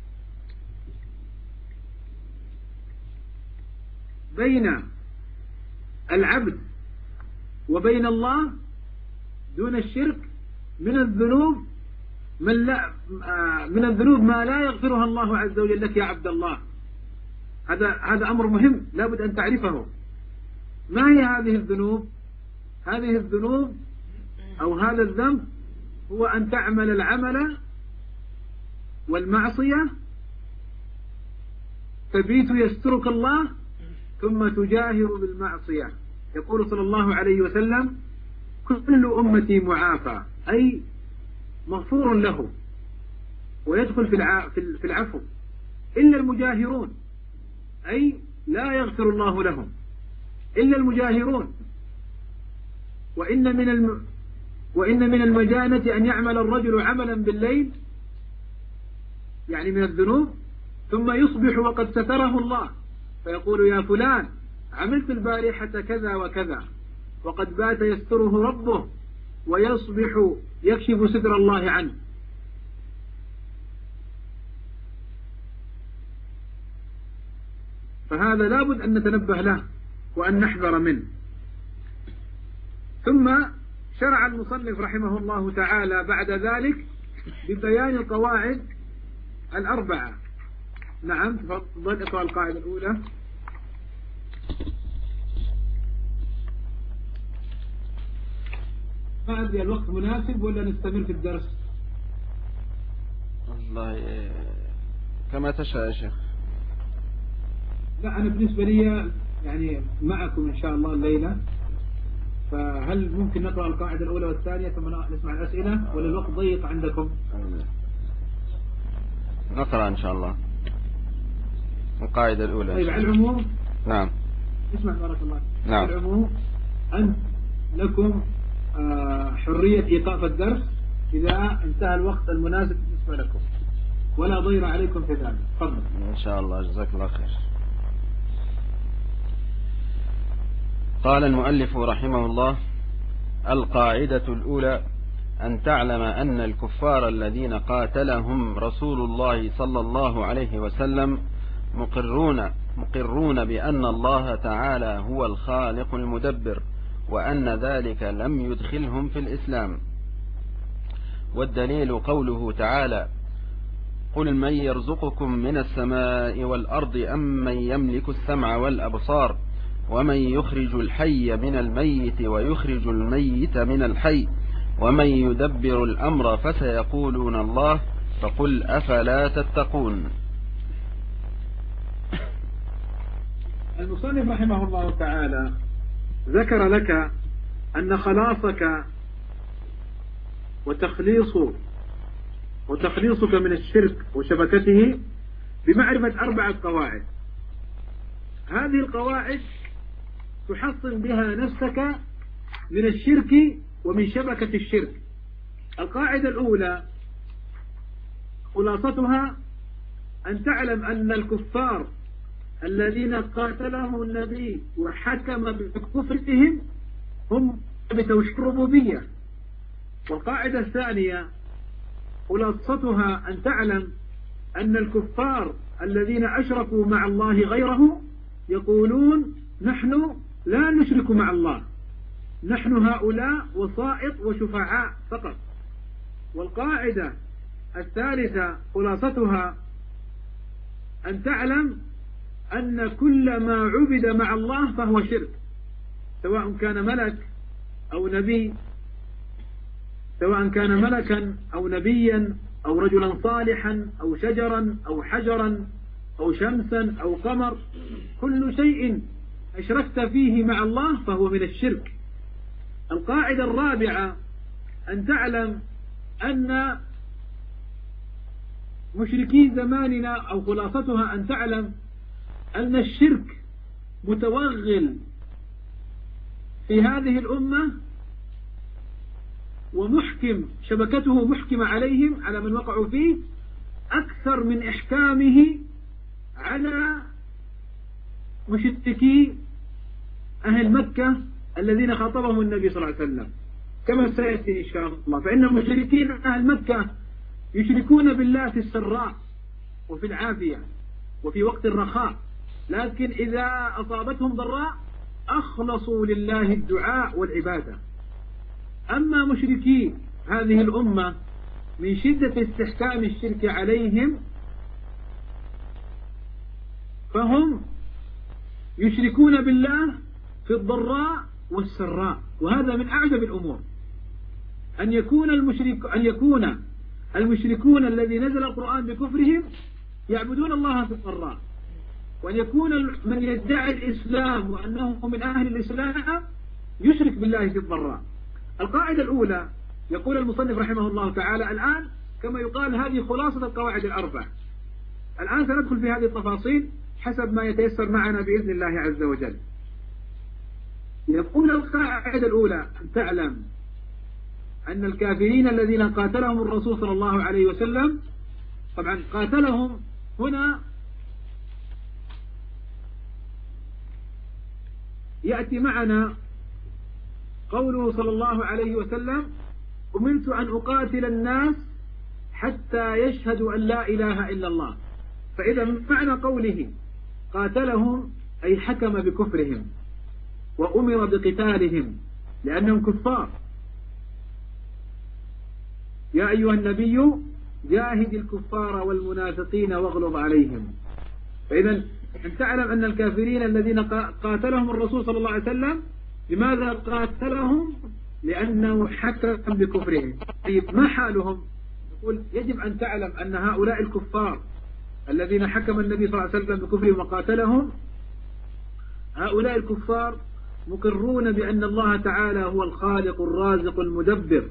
بين العبد وبين الله دون الشرك، من الذنوب من لا من الذنوب ما لا يغفرها الله عز وجل لك يا عبد الله. هذا هذا أمر مهم لابد أن تعرفه. ما هي هذه الذنوب؟ هذه الذنوب أو هذا الذنب هو أن تعمل العمل والمعصية تبيت يسترك الله ثم تجاهر بالمعصية. يقول صلى الله عليه وسلم: كل أمتي معافى، أي مغفور له ويدخل في العفو، إلا المجاهرون، أي لا يغفر الله لهم إلا المجاهرون. وإن من الم... وإن من المجانة أن يعمل الرجل عملا بالليل، يعني من الذنوب، ثم يصبح وقد ستره الله فيقول: يا فلان عملت البارحة كذا وكذا، وقد بات يستره ربه ويصبح يكشف ستر الله عنه. فهذا لابد أن نتنبه له وأن نحذر منه. ثم شرع المصنف رحمه الله تعالى بعد ذلك ببيان القواعد الأربعة. نعم، تفضل اقرأ القاعدة الأولى. ما أدري الوقت مناسب ولا نستمر في الدرس؟ والله كما تشاء يا شيخ. لا، أنا بالنسبة لي يعني معكم إن شاء الله الليلة، فهل ممكن نقرأ القاعدة الأولى والثانية ثم نسمع الأسئلة، ولا الوقت ضيق عندكم؟ نقرأ إن شاء الله القاعدة الأولى. طيب، على العموم. نعم. اسمع بارك الله. نعم. على العموم أنت لكم حرية إيقاف الدرس إذا انتهى الوقت المناسب بالنسبة لكم، ولا ضير عليكم في ذلك. تفضل. إن شاء الله، جزاك الله خير. قال المؤلف رحمه الله: القاعدة الأولى أن تعلم أن الكفار الذين قاتلهم رسول الله صلى الله عليه وسلم مقرون مقرون بأن الله تعالى هو الخالق المدبر، وأن ذلك لم يدخلهم في الإسلام. والدليل قوله تعالى: قل من يرزقكم من السماء والأرض أم من يملك السمع والأبصار ومن يخرج الحي من الميت ويخرج الميت من الحي ومن يدبر الأمر فسيقولون الله فقل أفلا تتقون. المصنف رحمه الله تعالى ذكر لك أن خلاصك وتخليص وتخليصك من الشرك وشبكته بمعرفة أربعة قواعد. هذه القواعد تحصن بها نفسك من الشرك ومن شبكة الشرك. القاعدة الأولى خلاصتها أن تعلم أن الكفار الذين قاتلهم النبي وحكم بكفرهم هم بتوحيد الربوبية. والقاعدة الثانية خلاصتها أن تعلم أن الكفار الذين أشركوا مع الله غيره يقولون نحن لا نشرك مع الله، نحن هؤلاء وسائط وشفعاء فقط. والقاعدة الثالثة خلاصتها أن تعلم أن كل ما عبد مع الله فهو شرك، سواء كان ملك أو نبي، سواء كان ملكا أو نبيا أو رجلا صالحا أو شجرا أو حجرا أو شمسا أو قمر، كل شيء أشركت فيه مع الله فهو من الشرك. القاعدة الرابعة أن تعلم أن مشركي زماننا أو خلاصتها أن تعلم أن الشرك متوغل في هذه الأمة ومحكم، شبكته محكمة عليهم على من وقعوا فيه أكثر من إحكامه على مشركي أهل مكة الذين خاطبهم النبي صلى الله عليه وسلم كما سيأتي إن شاء الله. فإن مشركين أهل مكة يشركون بالله في السراء وفي العافية وفي وقت الرخاء، لكن إذا أصابتهم ضراء أخلصوا لله الدعاء والعبادة. أما مشركي هذه الأمة من شدة استحكام الشرك عليهم فهم يشركون بالله في الضراء والسراء. وهذا من أعجب الأمور أن يكون المشرك أن يكون المشركون الذي نزل القرآن بكفرهم يعبدون الله في الضراء، وأن يكون من يدعي الإسلام وأنه من أهل الإسلام يشرك بالله في الضراء. القاعدة الأولى يقول المصنف رحمه الله تعالى الآن كما يقال هذه خلاصة القواعد الأربع. الآن سندخل في هذه التفاصيل حسب ما يتيسر معنا بإذن الله عز وجل. يقول القاعدة الأولى أن تعلم أن الكافرين الذين قاتلهم الرسول صلى الله عليه وسلم، طبعا قاتلهم هنا يأتي معنا قوله صلى الله عليه وسلم أمرت أن أقاتل الناس حتى يشهدوا أن لا إله إلا الله. فإذا معنى قوله قاتلهم أي حكم بكفرهم وأمر بقتالهم لأنهم كفار. يا أيها النبي جاهد الكفار والمنافقين واغلظ عليهم. فإذا أن تعلم أن الكافرين الذين قاتلهم الرسول صلى الله عليه وسلم لماذا قاتلهم؟ لأنه حكم بكفرهم. طيب ما حالهم؟ يقول يجب أن تعلم أن هؤلاء الكفار الذين حكم النبي صلى الله عليه وسلم بكفرهم وقاتلهم، هؤلاء الكفار مقرون بأن الله تعالى هو الخالق الرازق المدبر،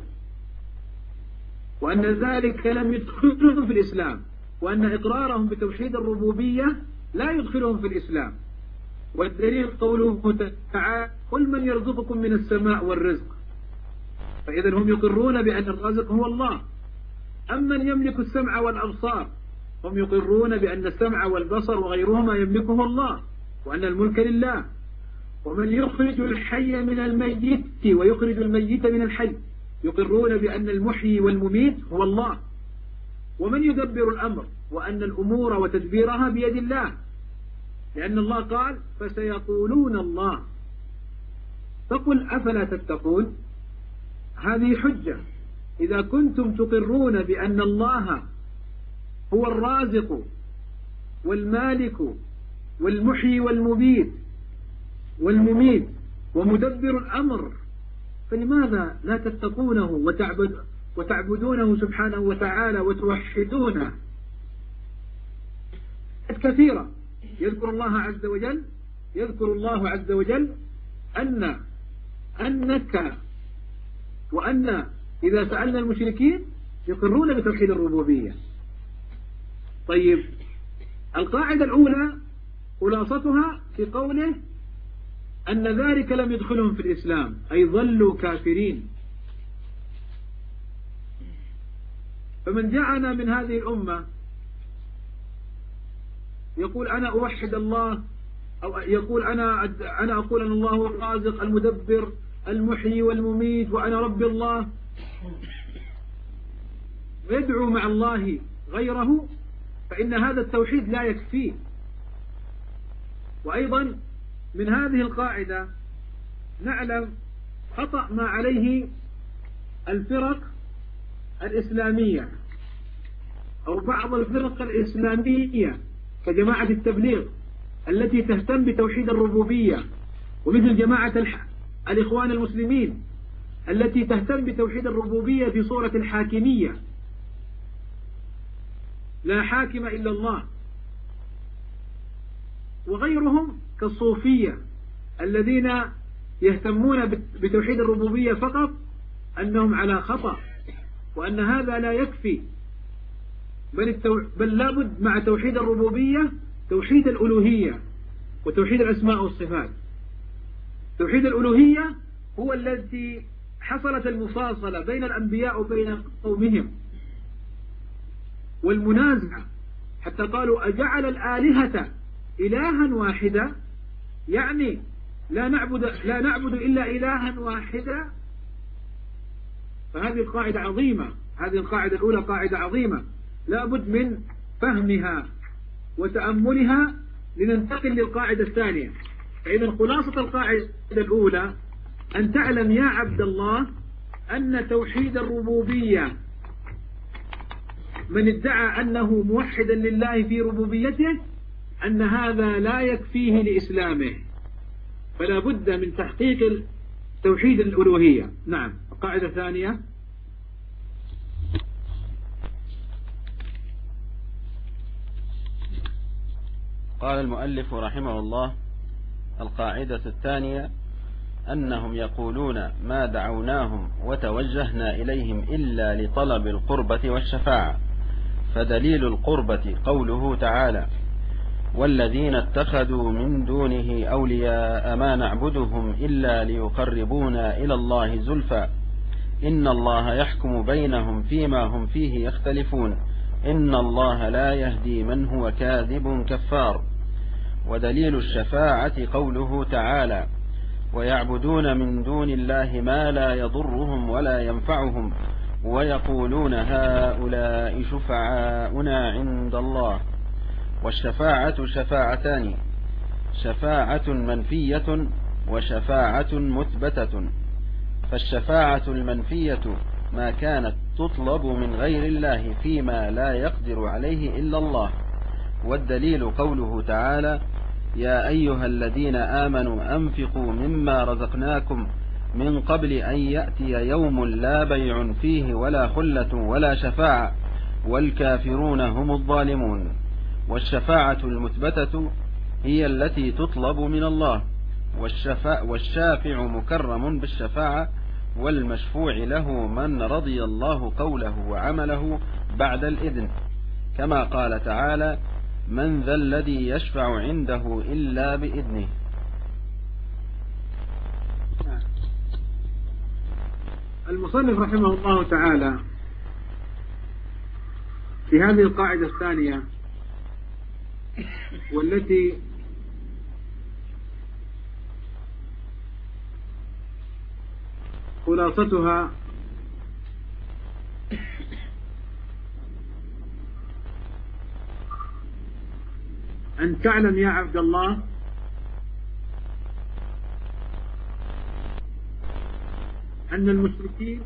وأن ذلك لم يدخلهم في الإسلام، وأن إقرارهم بتوحيد الربوبية لا يدخلهم في الإسلام. والدليل قوله تعالى قل من يرزقكم من السماء والرزق. فإذا هم يقرون بأن الرازق هو الله. أما من يملك السمع والأبصار هم يقرون بأن السمع والبصر وغيرهما يملكه الله وأن الملك لله. ومن يخرج الحي من الميت ويخرج الميت من الحي، يقرون بأن المحيي والمميت هو الله، ومن يدبر الأمر وأن الأمور وتدبيرها بيد الله، لأن الله قال فسيقولون الله، فقل أفلا تتقون. هذه حجة إذا كنتم تقرون بأن الله هو الرازق والمالك والمحيي والمبيد والمميت ومدبر الأمر، فلماذا لا تتقونه وتعبد وتعبدونه سبحانه وتعالى وتوحدونه؟ كثيرة يذكر الله عز وجل يذكر الله عز وجل أن أنك وأن إذا سألنا المشركين يقرون بتوحيد الربوبية. طيب، القاعدة الأولى خلاصتها في قوله أن ذلك لم يدخلهم في الإسلام، أي ظلوا كافرين. فمن جاءنا من هذه الأمة يقول أنا أوحد الله، أو يقول أنا أنا أقول أن الله هو الرازق المدبر المحيي والمميت وأنا رب الله، ويدعو مع الله غيره، فإن هذا التوحيد لا يكفيه. وأيضا من هذه القاعدة نعلم خطأ ما عليه الفرق الإسلامية أو بعض الفرق الإسلامية كجماعة التبليغ التي تهتم بتوحيد الربوبية، ومثل جماعة الإخوان المسلمين التي تهتم بتوحيد الربوبية في صورة الحاكمية، لا حاكم إلا الله، وغيرهم كالصوفية الذين يهتمون بتوحيد الربوبية فقط، أنهم على خطأ، وأن هذا لا يكفي، بل, التو... بل لابد مع توحيد الربوبية توحيد الألوهية وتوحيد الأسماء والصفات. توحيد الألوهية هو الذي حصلت المفاصلة بين الأنبياء وبين قومهم والمنازعة، حتى قالوا أجعل الآلهة إلها واحدا، يعني لا نعبد لا نعبد إلا إلها واحدا. فهذه القاعدة عظيمة، هذه القاعدة الأولى قاعدة عظيمة لا بد من فهمها وتأملها لننتقل للقاعدة الثانية. فإذا خلاصة القاعدة الأولى أن تعلم يا عبد الله أن توحيد الربوبية من ادعى أنه موحدا لله في ربوبيته أن هذا لا يكفيه لإسلامه، فلا بد من تحقيق توحيد الألوهية. نعم. القاعدة الثانية قال المؤلف رحمه الله: القاعدة الثانية أنهم يقولون ما دعوناهم وتوجهنا إليهم إلا لطلب القربة والشفاعة، فدليل القربة قوله تعالى: والذين اتخذوا من دونه أولياء ما نعبدهم إلا ليقربونا إلى الله زلفى إن الله يحكم بينهم فيما هم فيه يختلفون إن الله لا يهدي من هو كاذب كفار. ودليل الشفاعة قوله تعالى: ويعبدون من دون الله ما لا يضرهم ولا ينفعهم ويقولون هؤلاء شفعاؤنا عند الله. والشفاعة شفاعتان: شفاعة منفية وشفاعة مثبتة. فالشفاعة المنفية ما كانت تطلب من غير الله فيما لا يقدر عليه إلا الله. والدليل قوله تعالى: يا أيها الذين آمنوا أنفقوا مما رزقناكم من قبل أن يأتي يوم لا بيع فيه ولا خلة ولا شفاعة والكافرون هم الظالمون. والشفاعة المثبتة هي التي تطلب من الله، والشافع مكرم بالشفاعة، والمشفوع له من رضي الله قوله وعمله بعد الإذن، كما قال تعالى: من ذا الذي يشفع عنده إلا بإذنه. المصنف رحمه الله تعالى في هذه القاعدة الثانية، والتي خلاصتها أن تعلم يا عبد الله أن المشركين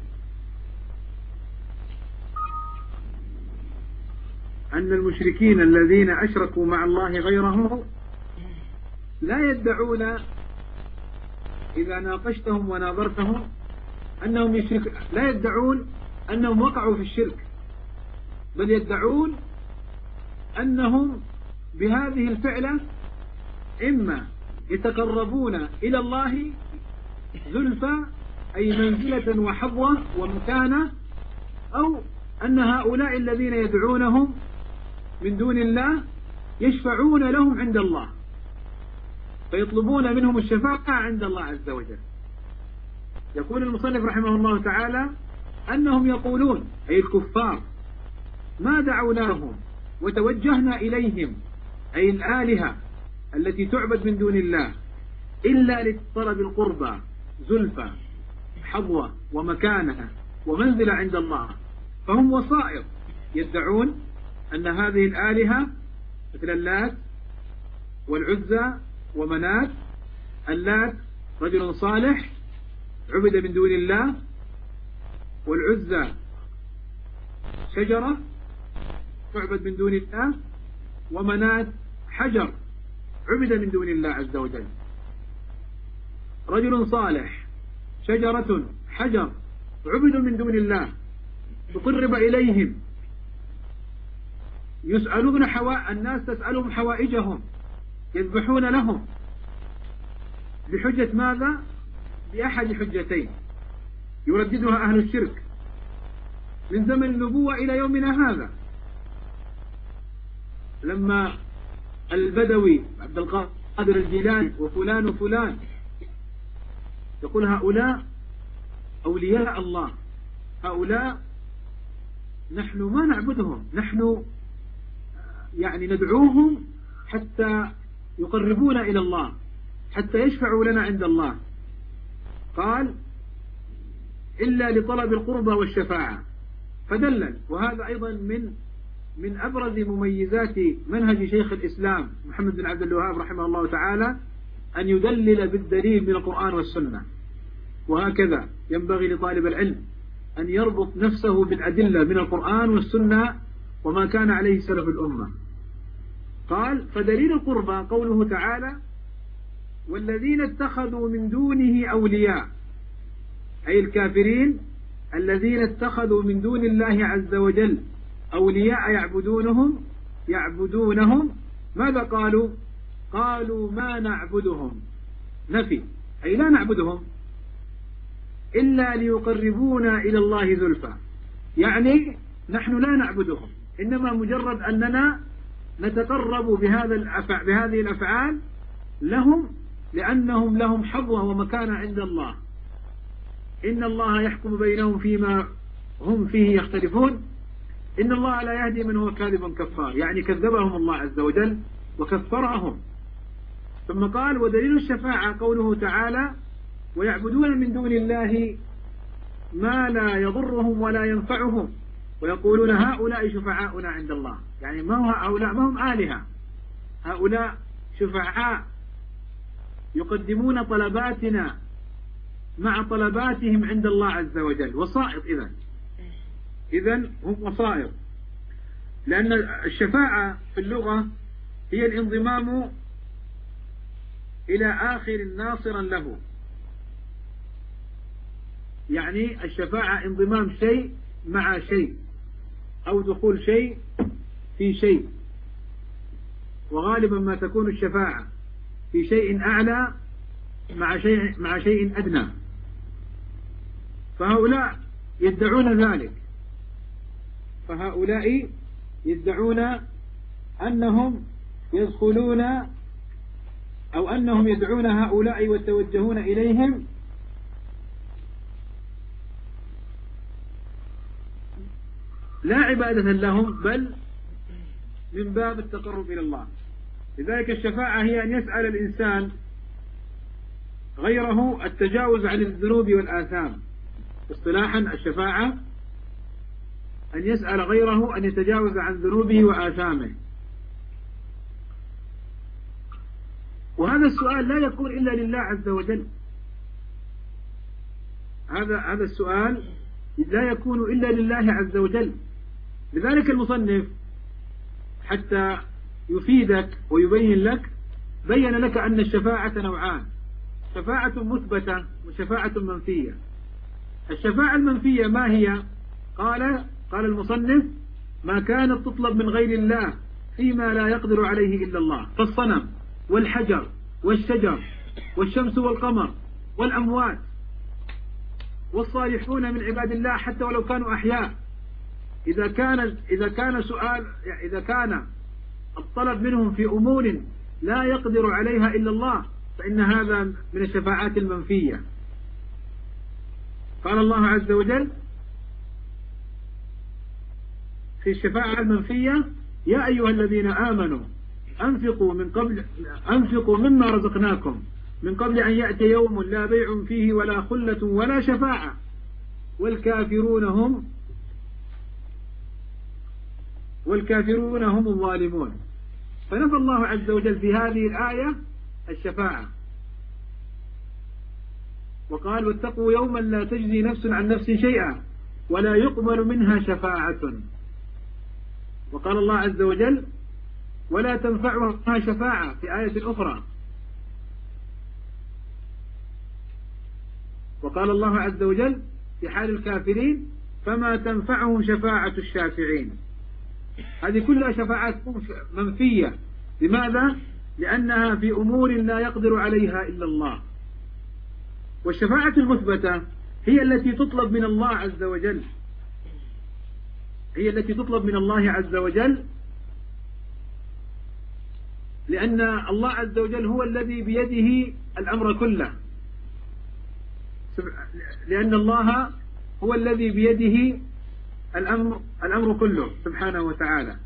أن المشركين الذين أشركوا مع الله غيره لا يدعون إذا ناقشتهم وناظرتهم أنهم يشرك لا يدعون أنهم وقعوا في الشرك، بل يدعون أنهم بهذه الفعلة إما يتقربون إلى الله زلفى أي منزلة وحظوة ومكانة، أو أن هؤلاء الذين يدعونهم من دون الله يشفعون لهم عند الله فيطلبون منهم الشفاعة عند الله عز وجل. يقول المصنف رحمه الله تعالى أنهم يقولون أي الكفار ما دعوناهم وتوجهنا إليهم أي الآلهة التي تعبد من دون الله إلا لطلب القربى زلفى حظوة ومكانة ومنزلة عند الله، فهم وسائط يدعون أن هذه الآلهة مثل اللات والعزى ومنات. اللات رجل صالح عبد من دون الله، والعزى شجرة تعبد من دون الله، ومنات حجر عبد من دون الله عز وجل. رجل صالح شجرة حجر عبد من دون الله تقرب إليهم، يسألون حوا... الناس تسألهم حوائجهم يذبحون لهم بحجة ماذا؟ بأحد حجتين يرددها أهل الشرك من زمن النبوة إلى يومنا هذا. لما البدوي عبد القادر الجيلاني وفلان وفلان يقول هؤلاء أولياء الله، هؤلاء نحن ما نعبدهم، نحن يعني ندعوهم حتى يقربونا إلى الله، حتى يشفعوا لنا عند الله. قال إلا لطلب القربى والشفاعة، فدلل. وهذا أيضا من من أبرز مميزات منهج شيخ الإسلام محمد بن عبد الوهاب رحمه الله تعالى أن يدلل بالدليل من القرآن والسنة. وهكذا ينبغي لطالب العلم أن يربط نفسه بالأدلة من القرآن والسنة وما كان عليه سلف الأمة. قال فدليل القربى قوله تعالى والذين اتخذوا من دونه أولياء، أي الكافرين الذين اتخذوا من دون الله عز وجل أولياء يعبدونهم يعبدونهم ماذا قالوا؟ قالوا ما نعبدهم، نفي، أي لا نعبدهم إلا ليقربونا إلى الله زلفى، يعني نحن لا نعبدهم، إنما مجرد أننا نتقرب بهذا الأفع... بهذه الأفعال لهم لأنهم لهم حظوة ومكانة عند الله. إن الله يحكم بينهم فيما هم فيه يختلفون إن الله لا يهدي من هو كاذب كفار، يعني كذبهم الله عز وجل وكفرهم. ثم قال ودليل الشفاعة قوله تعالى ويعبدون من دون الله ما لا يضرهم ولا ينفعهم ويقولون هؤلاء شفعاؤنا عند الله، يعني ما هو هؤلاء ما هم آلهة، هؤلاء شفعاء يقدمون طلباتنا مع طلباتهم عند الله عز وجل، وسائط. إذن إذن هم وسائط، لأن الشفاعة في اللغة هي الانضمام إلى آخر ناصرا له، يعني الشفاعة انضمام شيء مع شيء أو دخول شيء في شيء، وغالبا ما تكون الشفاعة في شيء أعلى مع شيء مع شيء أدنى، فهؤلاء يدعون ذلك، فهؤلاء يدعون أنهم يدخلون أو أنهم يدعون هؤلاء ويتوجهون إليهم لا عبادة لهم بل من باب التقرب إلى الله. لذلك الشفاعة هي أن يسأل الإنسان غيره التجاوز عن الذنوب والآثام. اصطلاحا الشفاعة أن يسأل غيره أن يتجاوز عن ذنوبه وآثامه. وهذا السؤال لا يكون إلا لله عز وجل. هذا هذا السؤال لا يكون إلا لله عز وجل. لذلك المصنف حتى يفيدك ويبين لك بين لك أن الشفاعة نوعان: شفاعة مثبتة وشفاعة منفية. الشفاعة المنفية ما هي؟ قال قال المصنف: ما كانت تطلب من غير الله فيما لا يقدر عليه إلا الله، فالصنم والحجر والشجر والشمس والقمر والأموات والصالحون من عباد الله حتى ولو كانوا أحياء، إذا كان إذا كان سؤال إذا كان الطلب منهم في أمور لا يقدر عليها إلا الله فإن هذا من الشفاعات المنفية. قال الله عز وجل في الشفاعة المنفية: يا أيها الذين آمنوا أنفقوا من قبل أنفقوا مما رزقناكم من قبل أن يأتي يوم لا بيع فيه ولا خلة ولا شفاعة والكافرون هم والكافرون هم الظالمون. فنفى الله عز وجل في هذه الآية الشفاعة وقال: واتقوا يوما لا تجزي نفس عن نفس شيئا ولا يقبل منها شفاعة. وقال الله عز وجل: ولا تنفعها شفاعة في آية أخرى. وقال الله عز وجل في حال الكافرين: فما تنفعهم شفاعة الشافعين. هذه كلها شفاعات منفية. لماذا؟ لأنها في أمور لا يقدر عليها إلا الله. والشفاعة المثبتة هي التي تطلب من الله عز وجل هي التي تطلب من الله عز وجل لأن الله عز وجل هو الذي بيده الأمر كله، لأن الله هو الذي بيده الأمر الأمر كله سبحانه وتعالى.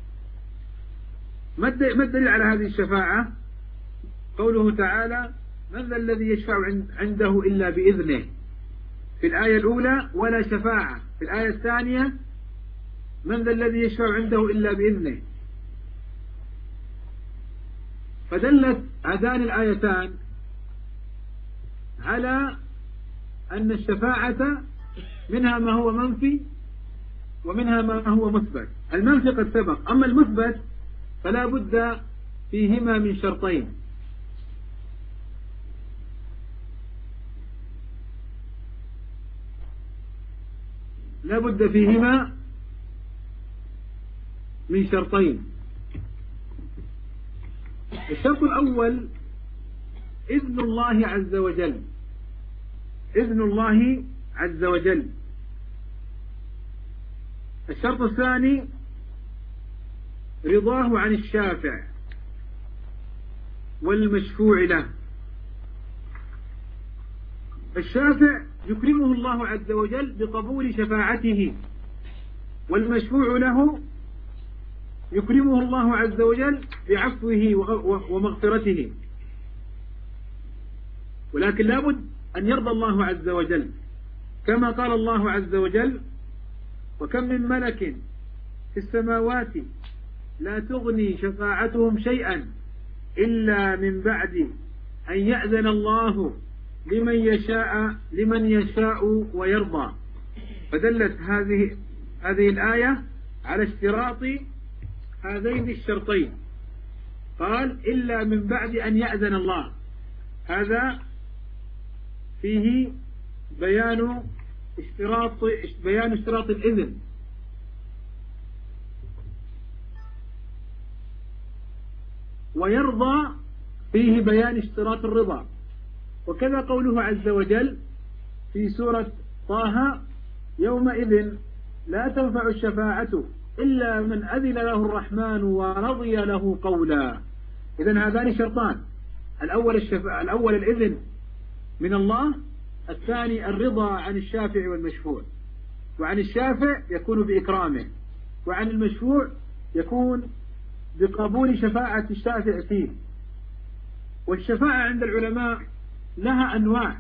ما الدليل على هذه الشفاعة؟ قوله تعالى: من ذا الذي يشفع عنده إلا بإذنه، في الآية الأولى ولا شفاعة، في الآية الثانية من ذا الذي يشفع عنده إلا بإذنه. فدلت هذان الآيتان على أن الشفاعة منها ما هو منفي ومنها ما هو مثبت. المنفي قد سبق، أما المثبت فلا بد فيهما من شرطين: لا بد فيهما من شرطين. الشرط الأول إذن الله عز وجل إذن الله عز وجل. الشرط الثاني رضاه عن الشافع والمشفوع له. الشافع يكرمه الله عز وجل بقبول شفاعته، والمشفوع له يكرمه الله عز وجل بعفوه ومغفرته. ولكن لابد أن يرضى الله عز وجل، كما قال الله عز وجل: وكم من ملك في السماوات لا تغني شفاعتهم شيئا إلا من بعد أن يأذن الله لمن يشاء لمن يشاء ويرضى. فدلت هذه هذه الآية على اشتراط هذين الشرطين. قال: إلا من بعد أن يأذن الله. هذا فيه بيان اشتراط بيان اشتراط الإذن. ويرضى فيه بيان اشتراط الرضا. وكذا قوله عز وجل في سورة طه: يومئذ لا تنفع الشفاعة إلا من أذن له الرحمن ورضي له قولا. إذن هذان شرطان: الأول الشفاعة الأول الإذن من الله، الثاني الرضا عن الشافع والمشفوع. وعن الشافع يكون بإكرامه، وعن المشفوع يكون بقبول شفاعة الشافع فيه. والشفاعة عند العلماء لها أنواع.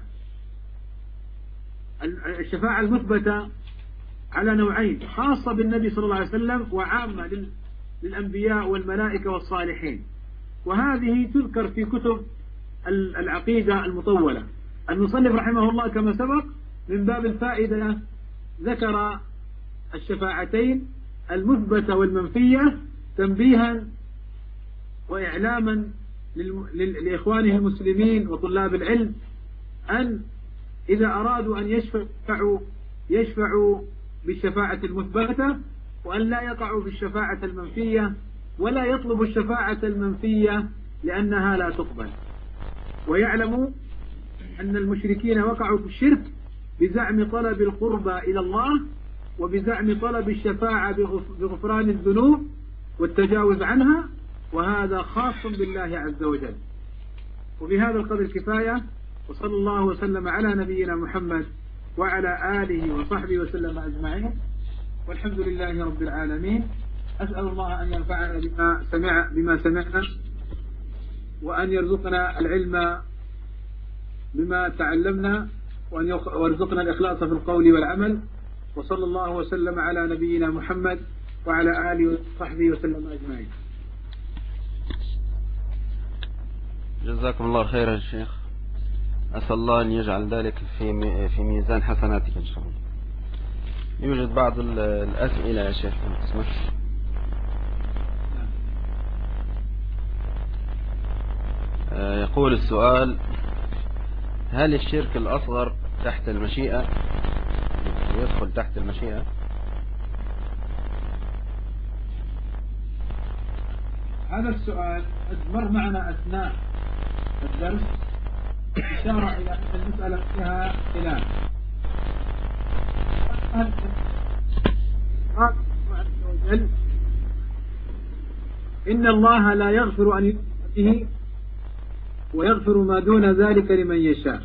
الشفاعة المثبتة على نوعين، خاصة بالنبي صلى الله عليه وسلم وعامة للأنبياء والملائكة والصالحين، وهذه تذكر في كتب العقيدة المطولة. المصنف رحمه الله كما سبق من باب الفائدة ذكر الشفاعتين المثبتة والمنفية تنبيها وإعلاما لإخوانه المسلمين وطلاب العلم أن إذا أرادوا أن يشفعوا يشفعوا بالشفاعة المثبتة، وأن لا يقعوا بالشفاعة المنفية، ولا يطلبوا الشفاعة المنفية لأنها لا تقبل. ويعلموا أن المشركين وقعوا في الشرك بزعم طلب القربى إلى الله، وبزعم طلب الشفاعة بغفران الذنوب والتجاوز عنها، وهذا خاص بالله عز وجل. وبهذا القدر كفاية، وصلى الله وسلم على نبينا محمد وعلى آله وصحبه وسلم أجمعين، والحمد لله رب العالمين. أسأل الله أن ينفعنا بما سمع بما سمعنا، وأن يرزقنا العلم بما تعلمنا، وأن يرزقنا الإخلاص في القول والعمل، وصلى الله وسلم على نبينا محمد وعلى آله وصحبه وسلم أجمعين. جزاكم الله خيرا يا شيخ، أسأل الله أن يجعل ذلك في في ميزان حسناتك إن شاء الله. يوجد بعض الأسئلة يا شيخ اسمح. يقول السؤال: هل الشرك الأصغر تحت المشيئة يدخل تحت المشيئة؟ هذا السؤال مر معنا أثناء الدرس إشارة إلى أن المسألة فيها خلاف. قال الله عز وجل: إن الله لا يغفر أن يشرك به ويغفر ما دون ذلك لمن يشاء.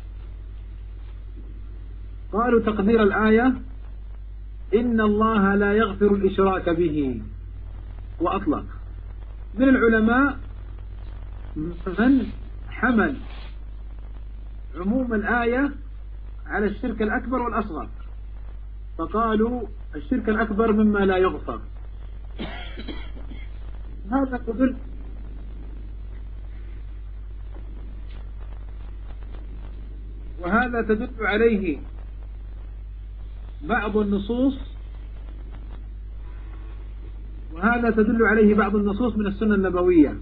قالوا تقدير الآية: إن الله لا يغفر الإشراك به. وأطلق من العلماء من حمل عموم الآية على الشرك الأكبر والأصغر، فقالوا الشرك الأكبر مما لا يغفر. هذا تدل وهذا تدل عليه بعض النصوص وهذا تدل عليه بعض النصوص من السنة النبوية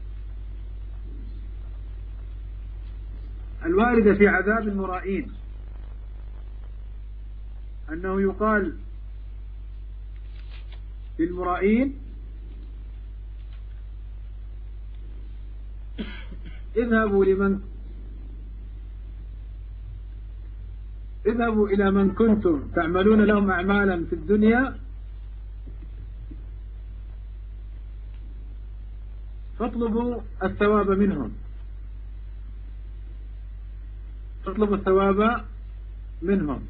الواردة في عذاب المرائين، أنه يقال للمرائين: اذهبوا لمن اذهبوا إلى من كنتم تعملون لهم أعمالا في الدنيا فاطلبوا الثواب منهم فاطلبوا الثواب منهم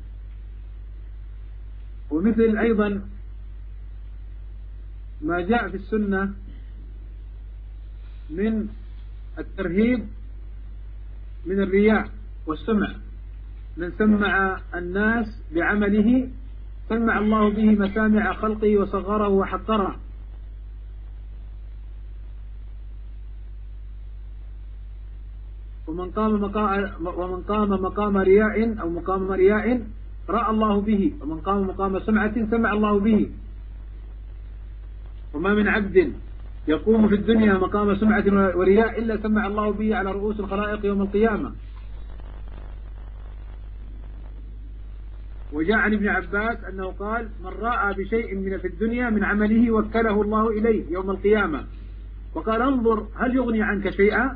ومثل أيضا ما جاء في السنة من الترهيب من الرياء والسمع: من سمع الناس بعمله سمع الله به مسامع خلقه وصغره وحقره. ومن قام مقام ومن قام مقام رياء أو مقام رياء رأى الله به، ومن قام مقام سمعة سمع الله به. وما من عبد يقوم في الدنيا مقام سمعة ورياء إلا سمع الله به على رؤوس الخلائق يوم القيامة. وجاء عن ابن عباس أنه قال: من رأى بشيء من في الدنيا من عمله وكله الله إليه يوم القيامة، وقال: انظر هل يغني عنك شيئا؟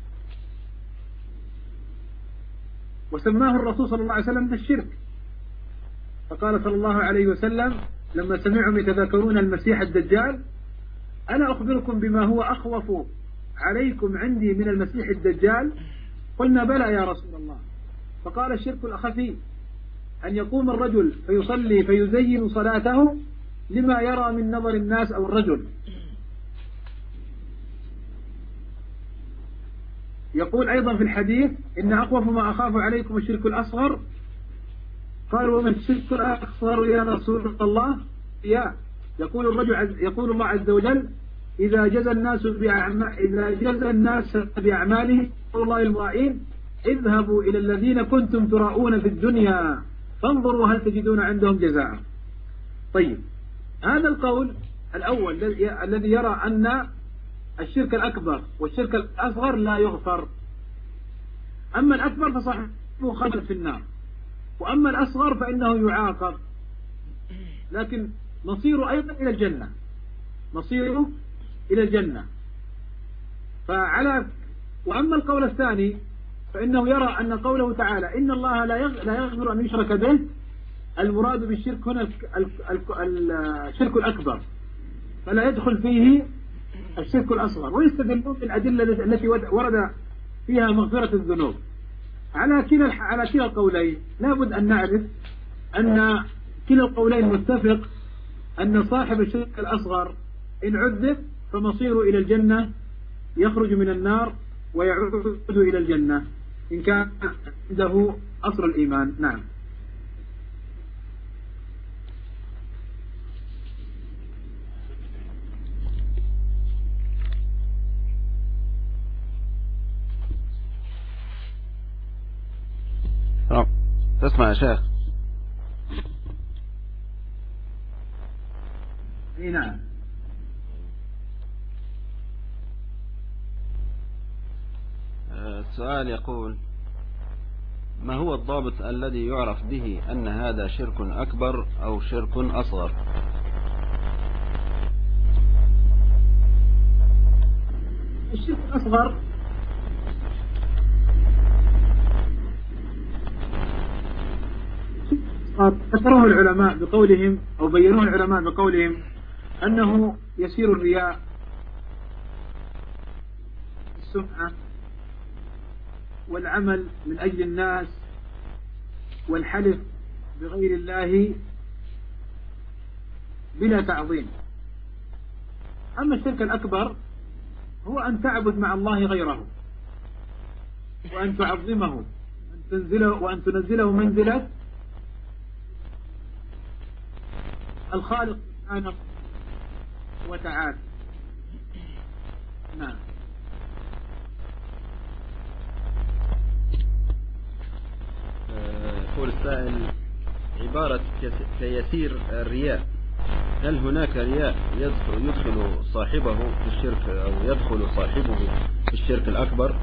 وسماه الرسول صلى الله عليه وسلم بالشرك. فقال صلى الله عليه وسلم لما سمعهم يتذاكرون المسيح الدجال: أنا أخبركم بما هو أخوف عليكم عندي من المسيح الدجال؟ قلنا: بلى يا رسول الله. فقال: الشرك الأخفي أن يقوم الرجل فيصلي فيزين صلاته لما يرى من نظر الناس أو الرجل. يقول أيضا في الحديث: إن أخوف ما أخاف عليكم الشرك الأصغر. قال: وما الشرك الأصغر يا رسول الله؟ يا يقول الرجل عز يقول الله عز وجل: إذا جزى الناس بأعمال إذا جزى الناس بأعمالهم يقول الله المرائين: اذهبوا إلى الذين كنتم تراؤون في الدنيا فانظروا هل تجدون عندهم جزاء. طيب، هذا القول الأول الذي يرى أن الشرك الأكبر والشرك الأصغر لا يغفر. أما الأكبر فصاحبه خالد في النار، وأما الأصغر فإنه يعاقب، لكن مصيره أيضا إلى الجنة، مصيره إلى الجنة. فعلى وأما القول الثاني فإنه يرى أن قوله تعالى: إن الله لا يغفر أن يشرك به، المراد بالشرك هنا الشرك الأكبر، فلا يدخل فيه الشرك الأصغر. ويستدلون بالأدلة التي ورد فيها مغفرة الذنوب. على كلا على كلا القولين لابد أن نعرف أن كلا القولين متفق أن صاحب الشرك الأصغر إن عذب فمصيره إلى الجنة، يخرج من النار ويعود إلى الجنة إن كان عنده أصل الإيمان. نعم. تسمع يا شيخ؟ اي نعم. السؤال يقول: ما هو الضابط الذي يعرف به أن هذا شرك أكبر أو شرك أصغر؟ الشرك الأصغر ذكروه العلماء بقولهم أو بينوه العلماء بقولهم أنه يسير الرياء، السمعة، والعمل من أجل الناس، والحلف بغير الله بلا تعظيم. أما الشرك الأكبر هو أن تعبد مع الله غيره، وأن تعظمه، وأن تنزله وأن تنزله منزلة الخالق سبحانه وتعالى. نعم. يقول السائل: عبارة كيسير الرياء، هل هناك رياء يدخل, يدخل صاحبه في الشرك أو يدخل صاحبه في الشرك الأكبر؟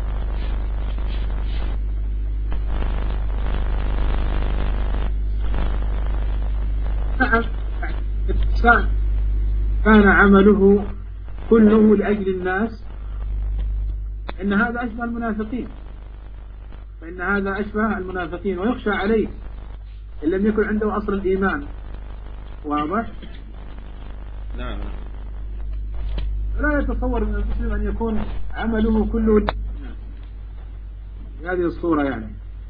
نعم. الإنسان كان عمله كله لأجل الناس، إن هذا أشبه المنافقين، فإن هذا أشبه المنافقين ويخشى عليه إن لم يكن عنده أصل الإيمان. واضح؟ نعم. لا يتصور من المسلم أن يكون عمله كله بهذه الصورة يعني.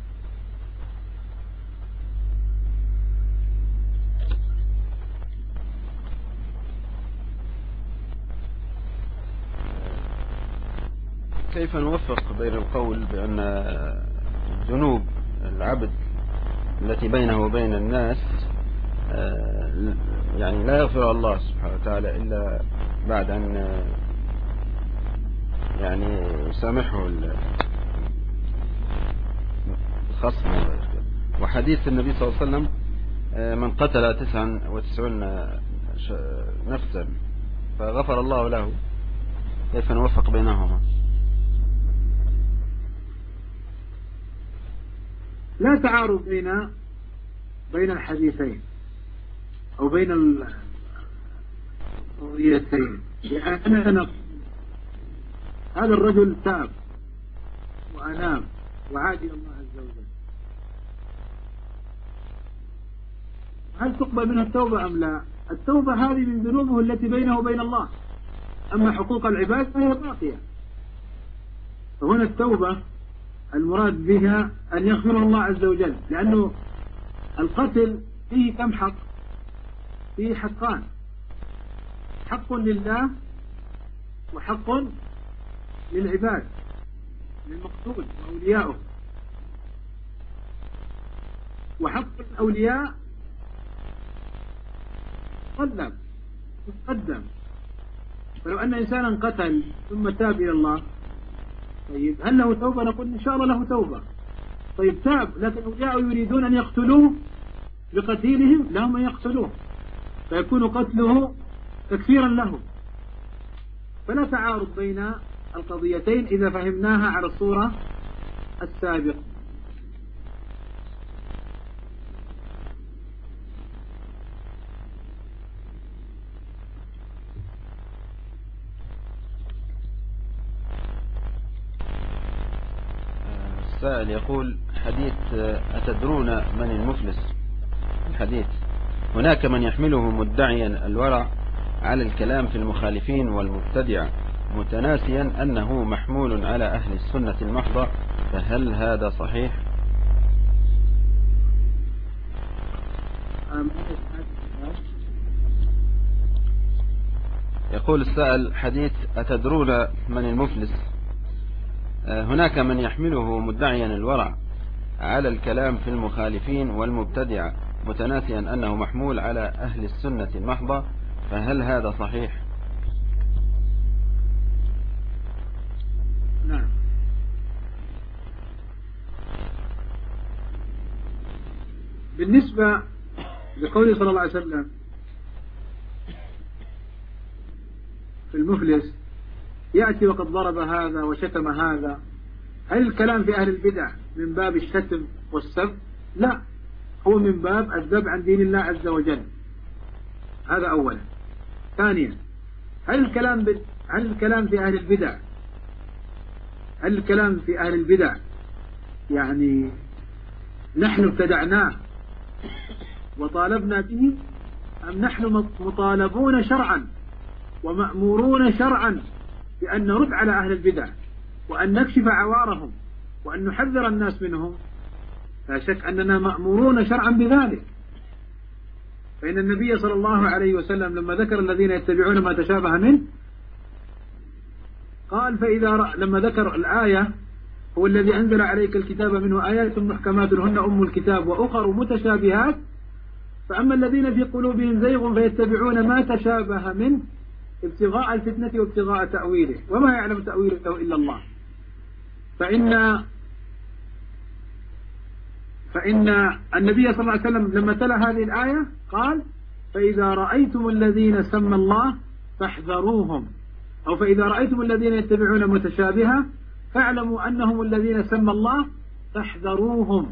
كيف نوفق بين القول بأن ذنوب العبد التي بينه وبين الناس يعني لا يغفر الله سبحانه وتعالى إلا بعد أن يعني يسامحه الخصم، وحديث النبي صلى الله عليه وسلم: من قتل تسعا وتسعون نفسا فغفر الله له. كيف نوفق بينهما؟ لا تعارض بين بين الحديثين أو بين القضيتين، لأننا هذا الرجل تاب وأناب وعاد إلى الله عز وجل، هل تقبل منه التوبة أم لا؟ التوبة هذه من ذنوبه التي بينه وبين الله، أما حقوق العباد فهي باقية. فهنا التوبة المراد بها أن يغفر الله عز وجل، لأنه القتل فيه كم حق؟ فيه حقان: حق لله وحق للعباد. للمقتول وأولياؤه، وحق الأولياء قدم مقدم. فلو أن إنسانا قتل ثم تاب إلى الله، طيب هل له توبة؟ نقول إن شاء الله له توبة. طيب تاب، لكن أولياءه يريدون أن يقتلوه بقتيلهم، لهم أن يقتلوه، فيكون قتله تكفيرا له. فلا تعارض بين القضيتين إذا فهمناها على الصورة السابقة. السائل يقول: حديث أتدرون من المفلس؟ الحديث: هناك من يحمله مدعيا الورع على الكلام في المخالفين والمبتدع متناسيا أنه محمول على أهل السنة المحضة، فهل هذا صحيح؟ يقول السائل: حديث أتدرون من المفلس، هناك من يحمله مدعيا الورع على الكلام في المخالفين والمبتدع متناسيا أنه محمول على أهل السنة المحضة، فهل هذا صحيح؟ نعم. بالنسبة لقوله صلى الله عليه وسلم في المفلس يأتي وقد ضرب هذا وشتم هذا، هل الكلام في أهل البدع من باب الشتم والسب؟ لا، هو من باب الذب عن دين الله عز وجل. هذا أولا. ثانيا، هل الكلام ب... هل الكلام في أهل البدع هل الكلام في أهل البدع يعني نحن ابتدعناه وطالبنا به، أم نحن مطالبون شرعا ومأمورون شرعا بأن نرد على أهل البدع وأن نكشف عوارهم وأن نحذر الناس منهم؟ لا شك أننا مأمورون شرعا بذلك. فإن النبي صلى الله عليه وسلم لما ذكر الذين يتبعون ما تشابه منه قال: فإذا رأ... لما ذكر الآية: هو الذي أنزل عليك الكتاب منه آيات محكمات هن أم الكتاب وأخر متشابهات، فأما الذين في قلوبهم زيغ فيتبعون ما تشابه منه ابتغاء الفتنة وابتغاء تأويله وما يعلم تأويله إلا الله. فإن فإن النبي صلى الله عليه وسلم لما تلا هذه الآية قال: فإذا رأيتم الذين سمى الله فاحذروهم، أو فإذا رأيتم الذين يتبعون متشابها فاعلموا أنهم الذين سمى الله فاحذروهم.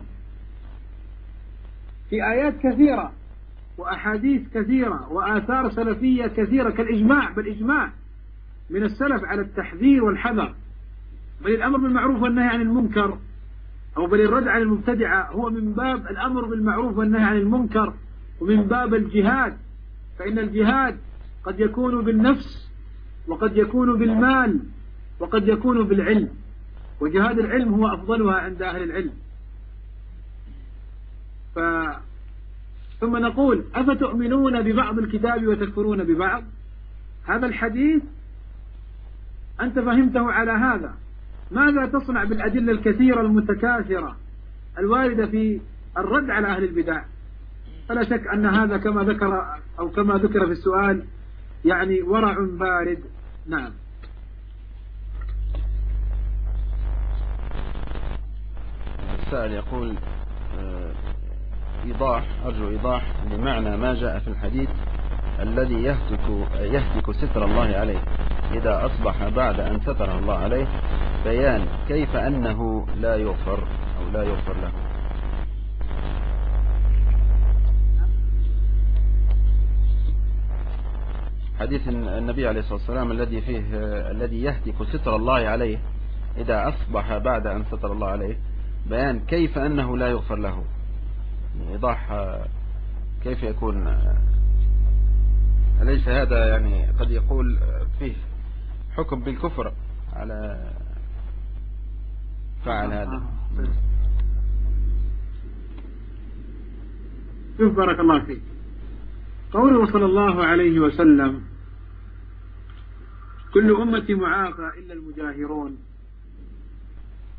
في آيات كثيرة وأحاديث كثيرة وآثار سلفية كثيرة كالإجماع، بالإجماع من السلف على التحذير والحذر، بل الأمر بالمعروف والنهي عن المنكر، أو بل الرد على المبتدعة هو من باب الأمر بالمعروف والنهي عن المنكر ومن باب الجهاد. فإن الجهاد قد يكون بالنفس وقد يكون بالمال وقد يكون بالعلم، وجهاد العلم هو أفضلها عند أهل العلم. ف... ثم نقول: أفتؤمنون ببعض الكتاب وتكفرون ببعض؟ هذا الحديث أنت فهمته على هذا، ماذا تصنع بالأدلة الكثيرة المتكاثرة الواردة في الرد على أهل البدع؟ فلا شك أن هذا كما ذكر أو كما ذكر في السؤال يعني ورع بارد. نعم. السائل يقول: إيضاح أرجو إيضاح لمعنى ما جاء في الحديث الذي يهتك يهتك ستر الله عليه إذا أصبح بعد أن ستره الله عليه، بيان كيف أنه لا يغفر أو لا يغفر له. حديث النبي عليه الصلاة والسلام الذي فيه الذي يهتك ستر الله عليه إذا أصبح بعد أن ستر الله عليه، بيان كيف أنه لا يغفر له. إيضاح كيف يكون، أليس هذا يعني قد يقول فيه حكم بالكفر على فعل هذا؟ شوف بارك الله فيك، قوله صلى الله عليه وسلم: كل أمتي معافى إلا المجاهرون،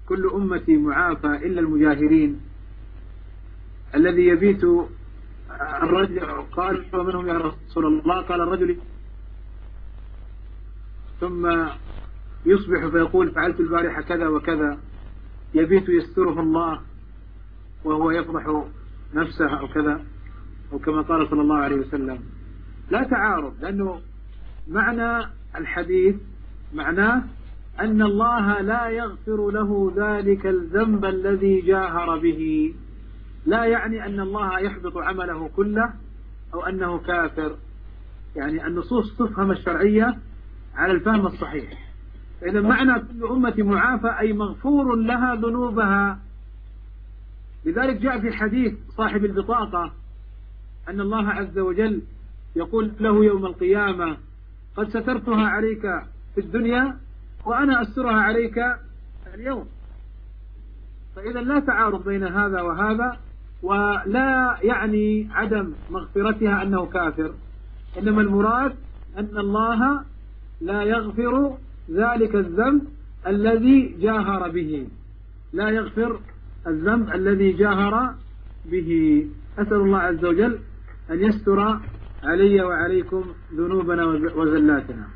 كل أمتي معافى إلا المجاهرين، الذي يبيت الرجل قال ومنهم يا رسول الله؟ قال الرجل ثم يصبح فيقول فعلت البارحة كذا وكذا، يبيت يستره الله وهو يفضح نفسه أو كذا، أو كما قال صلى الله عليه وسلم. لا تعارض، لأنه معنى الحديث معناه أن الله لا يغفر له ذلك الذنب الذي جاهر به، لا يعني أن الله يحبط عمله كله أو أنه كافر. يعني النصوص تفهم الشرعية على الفهم الصحيح. إذا معنى كل أمة معافى أي مغفور لها ذنوبها. لذلك جاء في حديث صاحب البطاقة أن الله عز وجل يقول له يوم القيامة قد سترتها عليك في الدنيا وأنا أسترها عليك اليوم. فإذا لا تعارض بين هذا وهذا، ولا يعني عدم مغفرتها أنه كافر، إنما المراد أن الله لا يغفر ذلك الذنب الذي جاهر به، لا يغفر الذنب الذي جاهر به. أسأل الله عز وجل أن يستر علي وعليكم ذنوبنا وزلاتنا.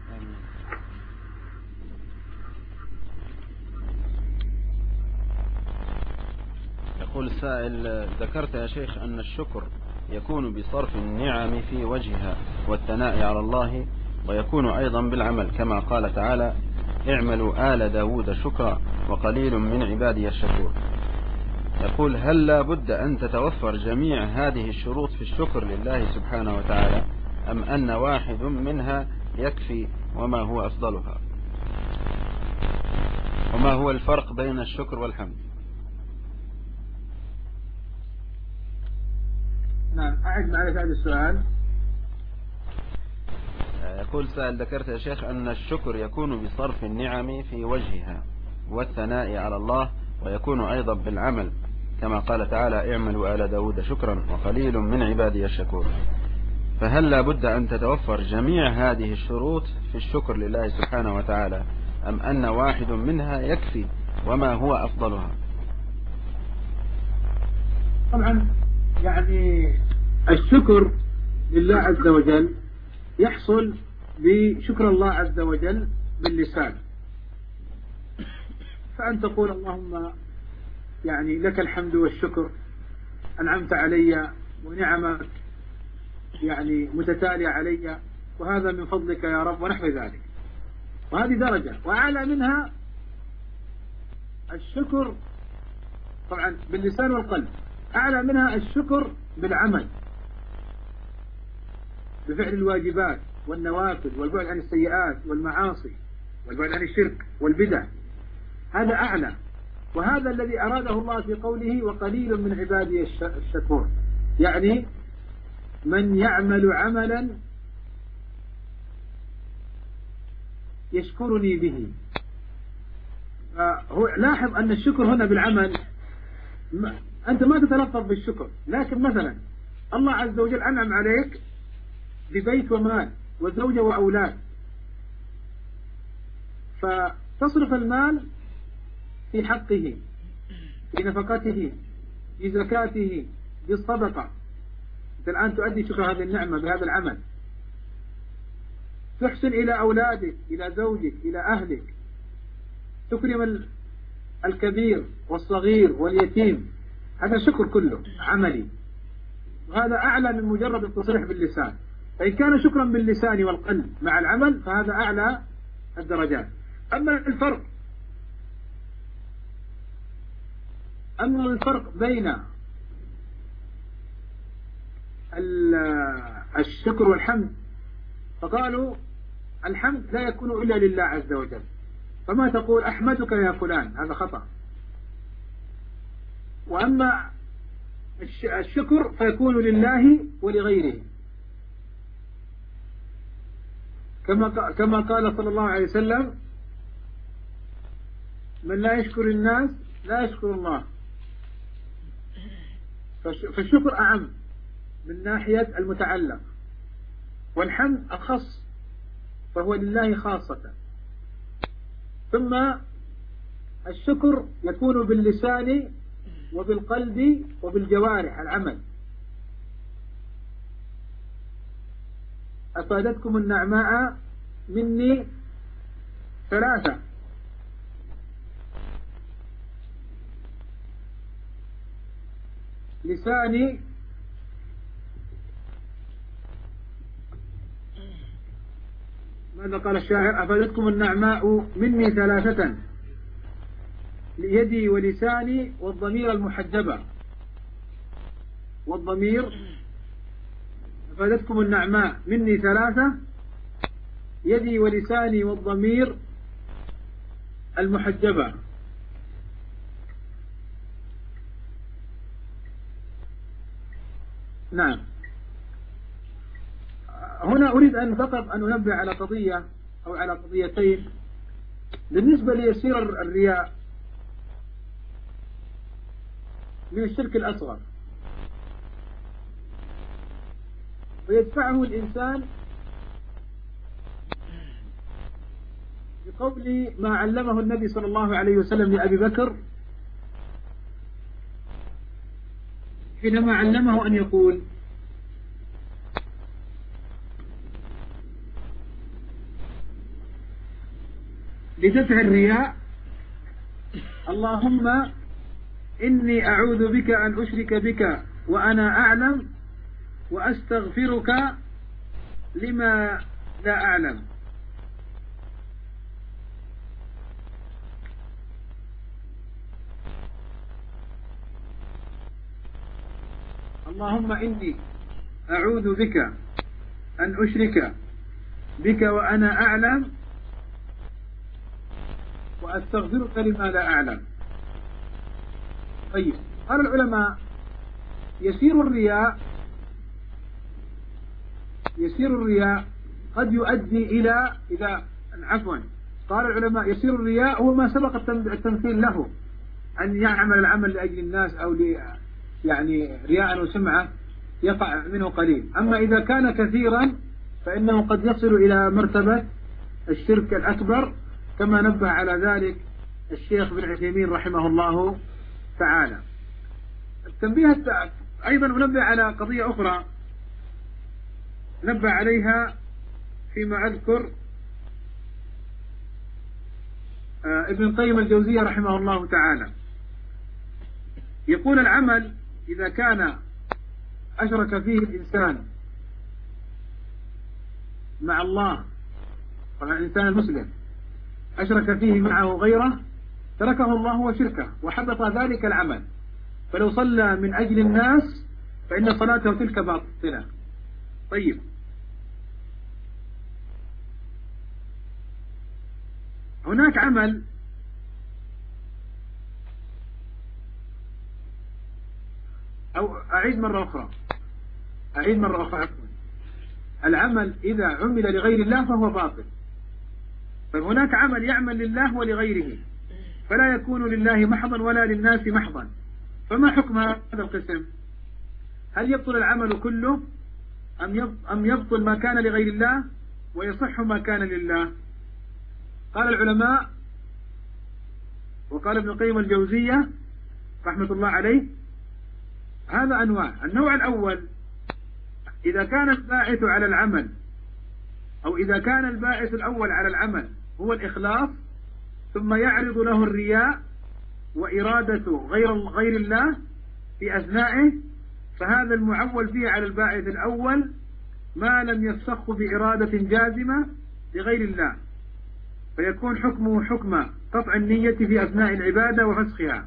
يقول السائل: ذكرت يا شيخ أن الشكر يكون بصرف النعم في وجهها والثناء على الله، ويكون أيضا بالعمل كما قال تعالى: اعملوا آل داود شكرا وقليل من عبادي الشكور. يقول: هل لا بد أن تتوفر جميع هذه الشروط في الشكر لله سبحانه وتعالى، أم أن واحد منها يكفي؟ وما هو أفضلها؟ وما هو الفرق بين الشكر والحمد؟ نعم، أعد معي هذا السؤال. يقول سائل: ذكرت يا شيخ أن الشكر يكون بصرف النعم في وجهها والثناء على الله، ويكون أيضا بالعمل كما قال تعالى: اعملوا آل داود شكرا وقليل من عبادي الشكور. فهل لا بد أن تتوفر جميع هذه الشروط في الشكر لله سبحانه وتعالى، أم أن واحد منها يكفي؟ وما هو أفضلها؟ طبعا يعني الشكر لله عز وجل يحصل بشكر الله عز وجل باللسان، فأن تقول اللهم يعني لك الحمد والشكر، أنعمت علي ونعمك يعني متتالية علي، وهذا من فضلك يا رب، ونحو ذلك. وهذه درجة، وأعلى منها الشكر طبعا باللسان والقلب، أعلى منها الشكر بالعمل، بفعل الواجبات والنوافل والبعد عن السيئات والمعاصي والبعد عن الشرك والبدع، هذا أعلى. وهذا الذي أراده الله في قوله وقليل من عبادي الشكور، يعني من يعمل عملا يشكرني به. هو لاحظ أن الشكر هنا بالعمل، أنت ما تتلفظ بالشكر، لكن مثلا الله عز وجل أنعم عليك ببيت ومال وزوجة وأولاد، فتصرف المال في حقه، في نفقته، في زكاته، بالصدقة. أنت الآن تؤدي شكر هذه النعمة بهذا العمل، تحسن إلى أولادك، إلى زوجك، إلى أهلك، تكرم الكبير والصغير واليتيم، هذا شكر كله عملي، وهذا أعلى من مجرد التصريح باللسان. فإن كان شكرا باللسان والقلب مع العمل فهذا أعلى الدرجات. أما الفرق أما الفرق بين الشكر والحمد، فقالوا الحمد لا يكون إلا لله عز وجل، فما تقول أحمدك يا فلان، هذا خطأ. وأما الشكر فيكون لله ولغيره، كما كما قال صلى الله عليه وسلم: من لا يشكر الناس لا يشكر الله. فالشكر أعم من ناحية المتعلق، والحمد أخص فهو لله خاصة. ثم الشكر يكون باللسان وبالقلب وبالجوارح العمل. أفادتكم النعماء مني ثلاثة: لساني ماذا قال الشاعر؟ أفادتكم النعماء مني ثلاثة: يدي ولساني والضمير المحجبة. والضمير أفادتكم النعماء مني ثلاثة: يدي ولساني والضمير المحجبة. نعم. هنا أريد أن فقط أن أنبه على قضية أو على قضيتين. بالنسبة ليسير الرياء من الشرك الأصغر، ويدفعه الإنسان بقول ما علمه النبي صلى الله عليه وسلم لأبي بكر حينما علمه أن يقول: لدفع الرياء: اللهم إني أعوذ بك أن أشرك بك وأنا أعلم، وأستغفرك لما لا أعلم. اللهم إني أعوذ بك أن أشرك بك وأنا أعلم، وأستغفرك لما لا أعلم. طيب، قال العلماء: يسير الرياء يسير الرياء قد يؤدي إلى إذا عفوا قال العلماء: يسير الرياء هو ما سبق التمثيل له، أن يعمل العمل لأجل الناس أو ل يعني رياء وسمعة يقع منه قليل. أما إذا كان كثيرا فإنه قد يصل إلى مرتبة الشرك الأكبر، كما نبه على ذلك الشيخ بن عثيمين رحمه الله تعالى. التنبيه أيضا ننبه على قضية أخرى نبه عليها فيما أذكر ابن القيم الجوزية رحمه الله تعالى. يقول: العمل إذا كان أشرك فيه الإنسان مع الله، طبعا الإنسان المسلم أشرك فيه معه غيره، تركه الله وشركه وحبط ذلك العمل. فلو صلى من أجل الناس فإن صلاته تلك باطلة. طيب، هناك عمل أو أعيد مرة أخرى أعيد مرة أخرى العمل إذا عمل لغير الله فهو باطل. فهناك عمل يعمل لله ولغيره، فلا يكون لله محضا ولا للناس محضا. فما حكم هذا القسم؟ هل يبطل العمل كله أم يبطل ما كان لغير الله ويصح ما كان لله؟ قال العلماء، وقال ابن القيم الجوزية رحمة الله عليه: هذا أنواع. النوع الأول: إذا كان الباعث على العمل أو إذا كان الباعث الأول على العمل هو الإخلاص، ثم يعرض له الرياء وإرادة غير غير الله في أثنائه، فهذا المعول فيه على الباعث الأول ما لم يفسخ بإرادة جازمة لغير الله، فيكون حكمه حكم قطع النية في أثناء العبادة وفسخها.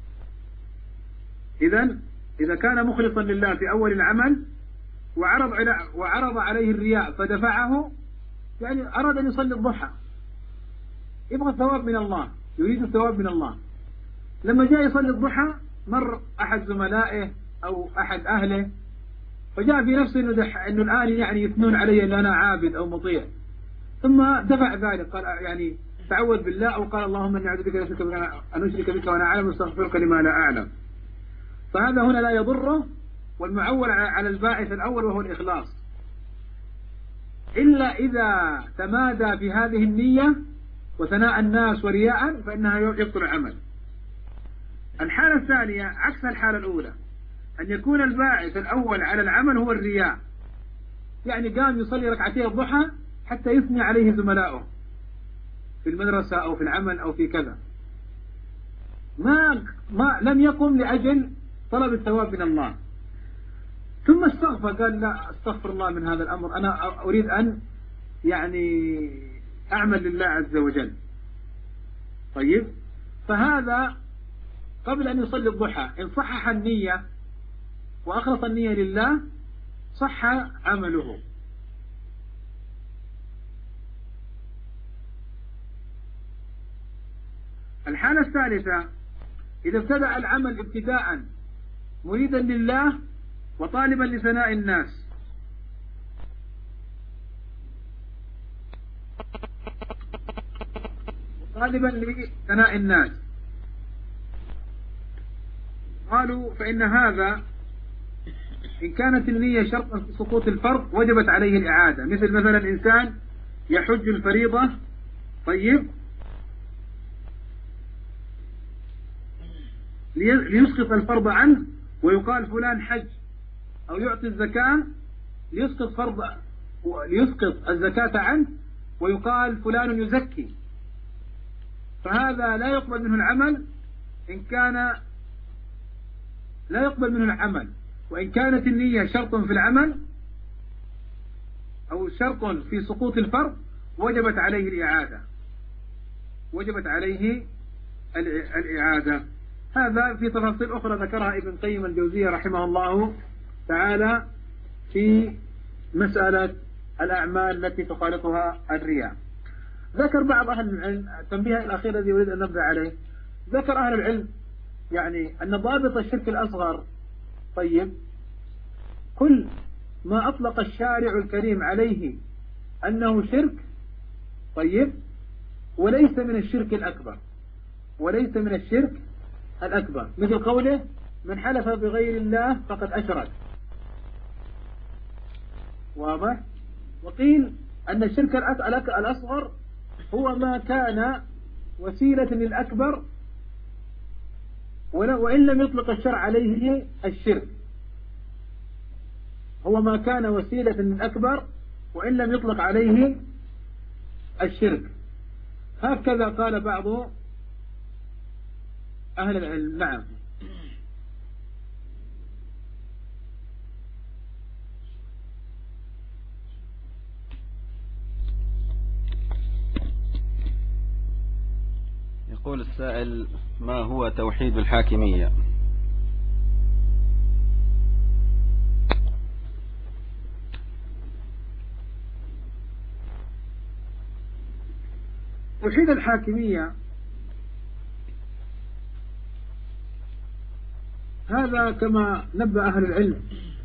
إذن إذا كان مخلصا لله في أول العمل وعرض على وعرض عليه الرياء فدفعه، يعني أراد أن يصلي الضحى، يبغى الثواب من الله، يريد الثواب من الله. لما جاء يصلي الضحى مر أحد زملائه أو أحد أهله، فجاء في نفسه إنه, إنه الآن يعني يثنون علي أن أنا عابد أو مطيع، ثم دفع ذلك، قال يعني تعوذ بالله أو قال: اللهم إني أعوذ بك أن أشرك بك وأنا أعلم واستغفرك لما لا أعلم. فهذا هنا لا يضره، والمعول على الباعث الأول وهو الإخلاص، إلا إذا تمادى في هذه النية وثناء الناس ورياء فإنها يبطل العمل. الحالة الثانية عكس الحالة الأولى، أن يكون الباعث الأول على العمل هو الرياء، يعني قام يصلي ركعتين الضحى حتى يثني عليه زملائه في المدرسة أو في العمل أو في كذا، ما, ما لم يقم لأجل طلب الثواب من الله، ثم استغفر قال لا استغفر الله من هذا الأمر، أنا أريد أن يعني أعمل لله عز وجل. طيب، فهذا قبل أن يصلي الضحى إن صحح النية وأخلص النية لله صح عمله. الحالة الثالثة إذا ابتدأ العمل ابتداء مريدا لله وطالبا لثناء الناس، طالبا لثناء الناس، قالوا فإن هذا إن كانت النية شرطا في سقوط الفرض وجبت عليه الإعادة، مثل مثلا إنسان يحج الفريضة، طيب، ليسقط الفرض عنه ويقال فلان حج، أو يعطي الزكاة ليسقط فرض ليسقط الزكاة عنه ويقال فلان يزكي، فهذا لا يقبل منه العمل إن كان لا يقبل منه العمل، وإن كانت النية شرط في العمل أو شرط في سقوط الفرض وجبت عليه الإعادة وجبت عليه الإعادة. هذا في تفاصيل أخرى ذكرها ابن قيم الجوزية رحمه الله تعالى في مسألة الأعمال التي تخالطها الرياء. ذكر بعض أهل العلم، التنبيه الأخير الذي أريد أن نبدأ عليه، ذكر أهل العلم يعني أن ضابط الشرك الأصغر، طيب، كل ما أطلق الشارع الكريم عليه أنه شرك، طيب، وليس من الشرك الأكبر وليس من الشرك الأكبر، مثل قوله من حلف بغير الله فقد أشرك، واضح. وقيل أن الشرك الأصغر هو ما كان وسيلة للأكبر وإن لم يطلق الشرع عليه الشرك، هو ما كان وسيلة للأكبر وإن لم يطلق عليه الشرك، هكذا قال بعض أهل العلم. نعم. يقول السائل: ما هو توحيد الحاكمية؟ توحيد الحاكمية هذا كما نبأ أهل العلم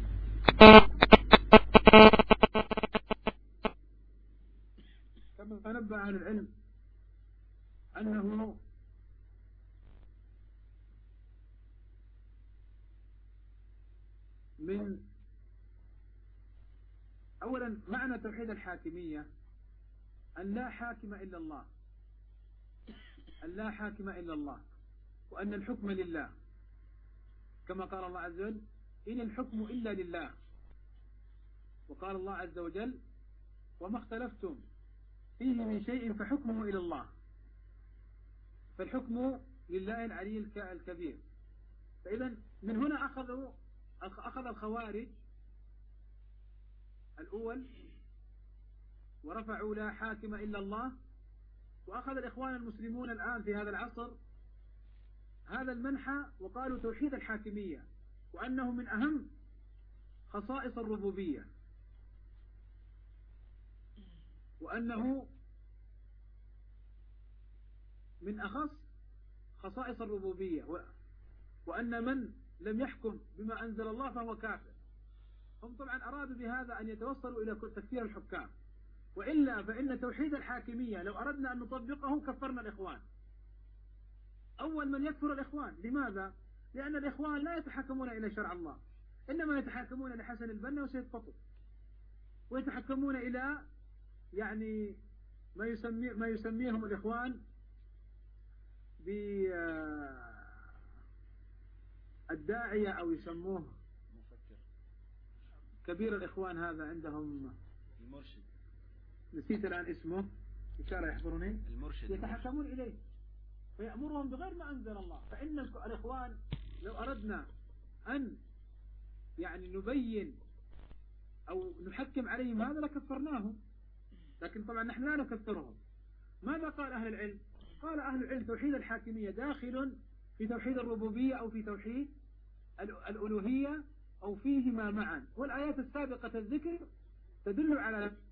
كما نبأ أهل العلم أنه من أولا معنى توحيد الحاكمية أن لا حاكم إلا الله، أن لا حاكم إلا الله، وأن الحكم لله، كما قال الله عز وجل: إن الحكم إلا لله. وقال الله عز وجل: وما اختلفتم فيه من شيء فحكمه إلى الله. فالحكم لله العلي الكبير. فإذا من هنا أخذوا أخذ الخوارج الأول ورفعوا لا حاكم إلا الله، وأخذ الإخوان المسلمون الآن في هذا العصر هذا المنحى وقالوا توحيد الحاكمية، وأنه من أهم خصائص الربوبية، وأنه من أخص خصائص الربوبية، وأن من لم يحكم بما أنزل الله فهو كافر. هم طبعا أرادوا بهذا أن يتوصلوا إلى تكفير الحكام، وإلا فإن توحيد الحاكمية لو أردنا أن نطبقه كفرنا الإخوان. أول من يكفر الإخوان. لماذا؟ لأن الإخوان لا يتحكمون إلى شرع الله، إنما يتحكمون لحسن البنا وسيد قطب، ويتحكمون إلى يعني ما يسمي ما يسميهم الإخوان بالداعية أو يسموه مفكر كبير الإخوان هذا عندهم المرشد، نسيت الآن اسمه إن شاء الله يحضرني، المرشد يتحكمون إليه فيأمرهم بغير ما أنزل الله. فإن الإخوان لو أردنا أن يعني نبين أو نحكم عليهم هذا لكفرناهم، لكن طبعا نحن لا نكفرهم. ماذا قال أهل العلم؟ قال أهل العلم توحيد الحاكمية داخل في توحيد الربوبية أو في توحيد الألوهية أو فيهما معا، والآيات السابقة الذكر تدل على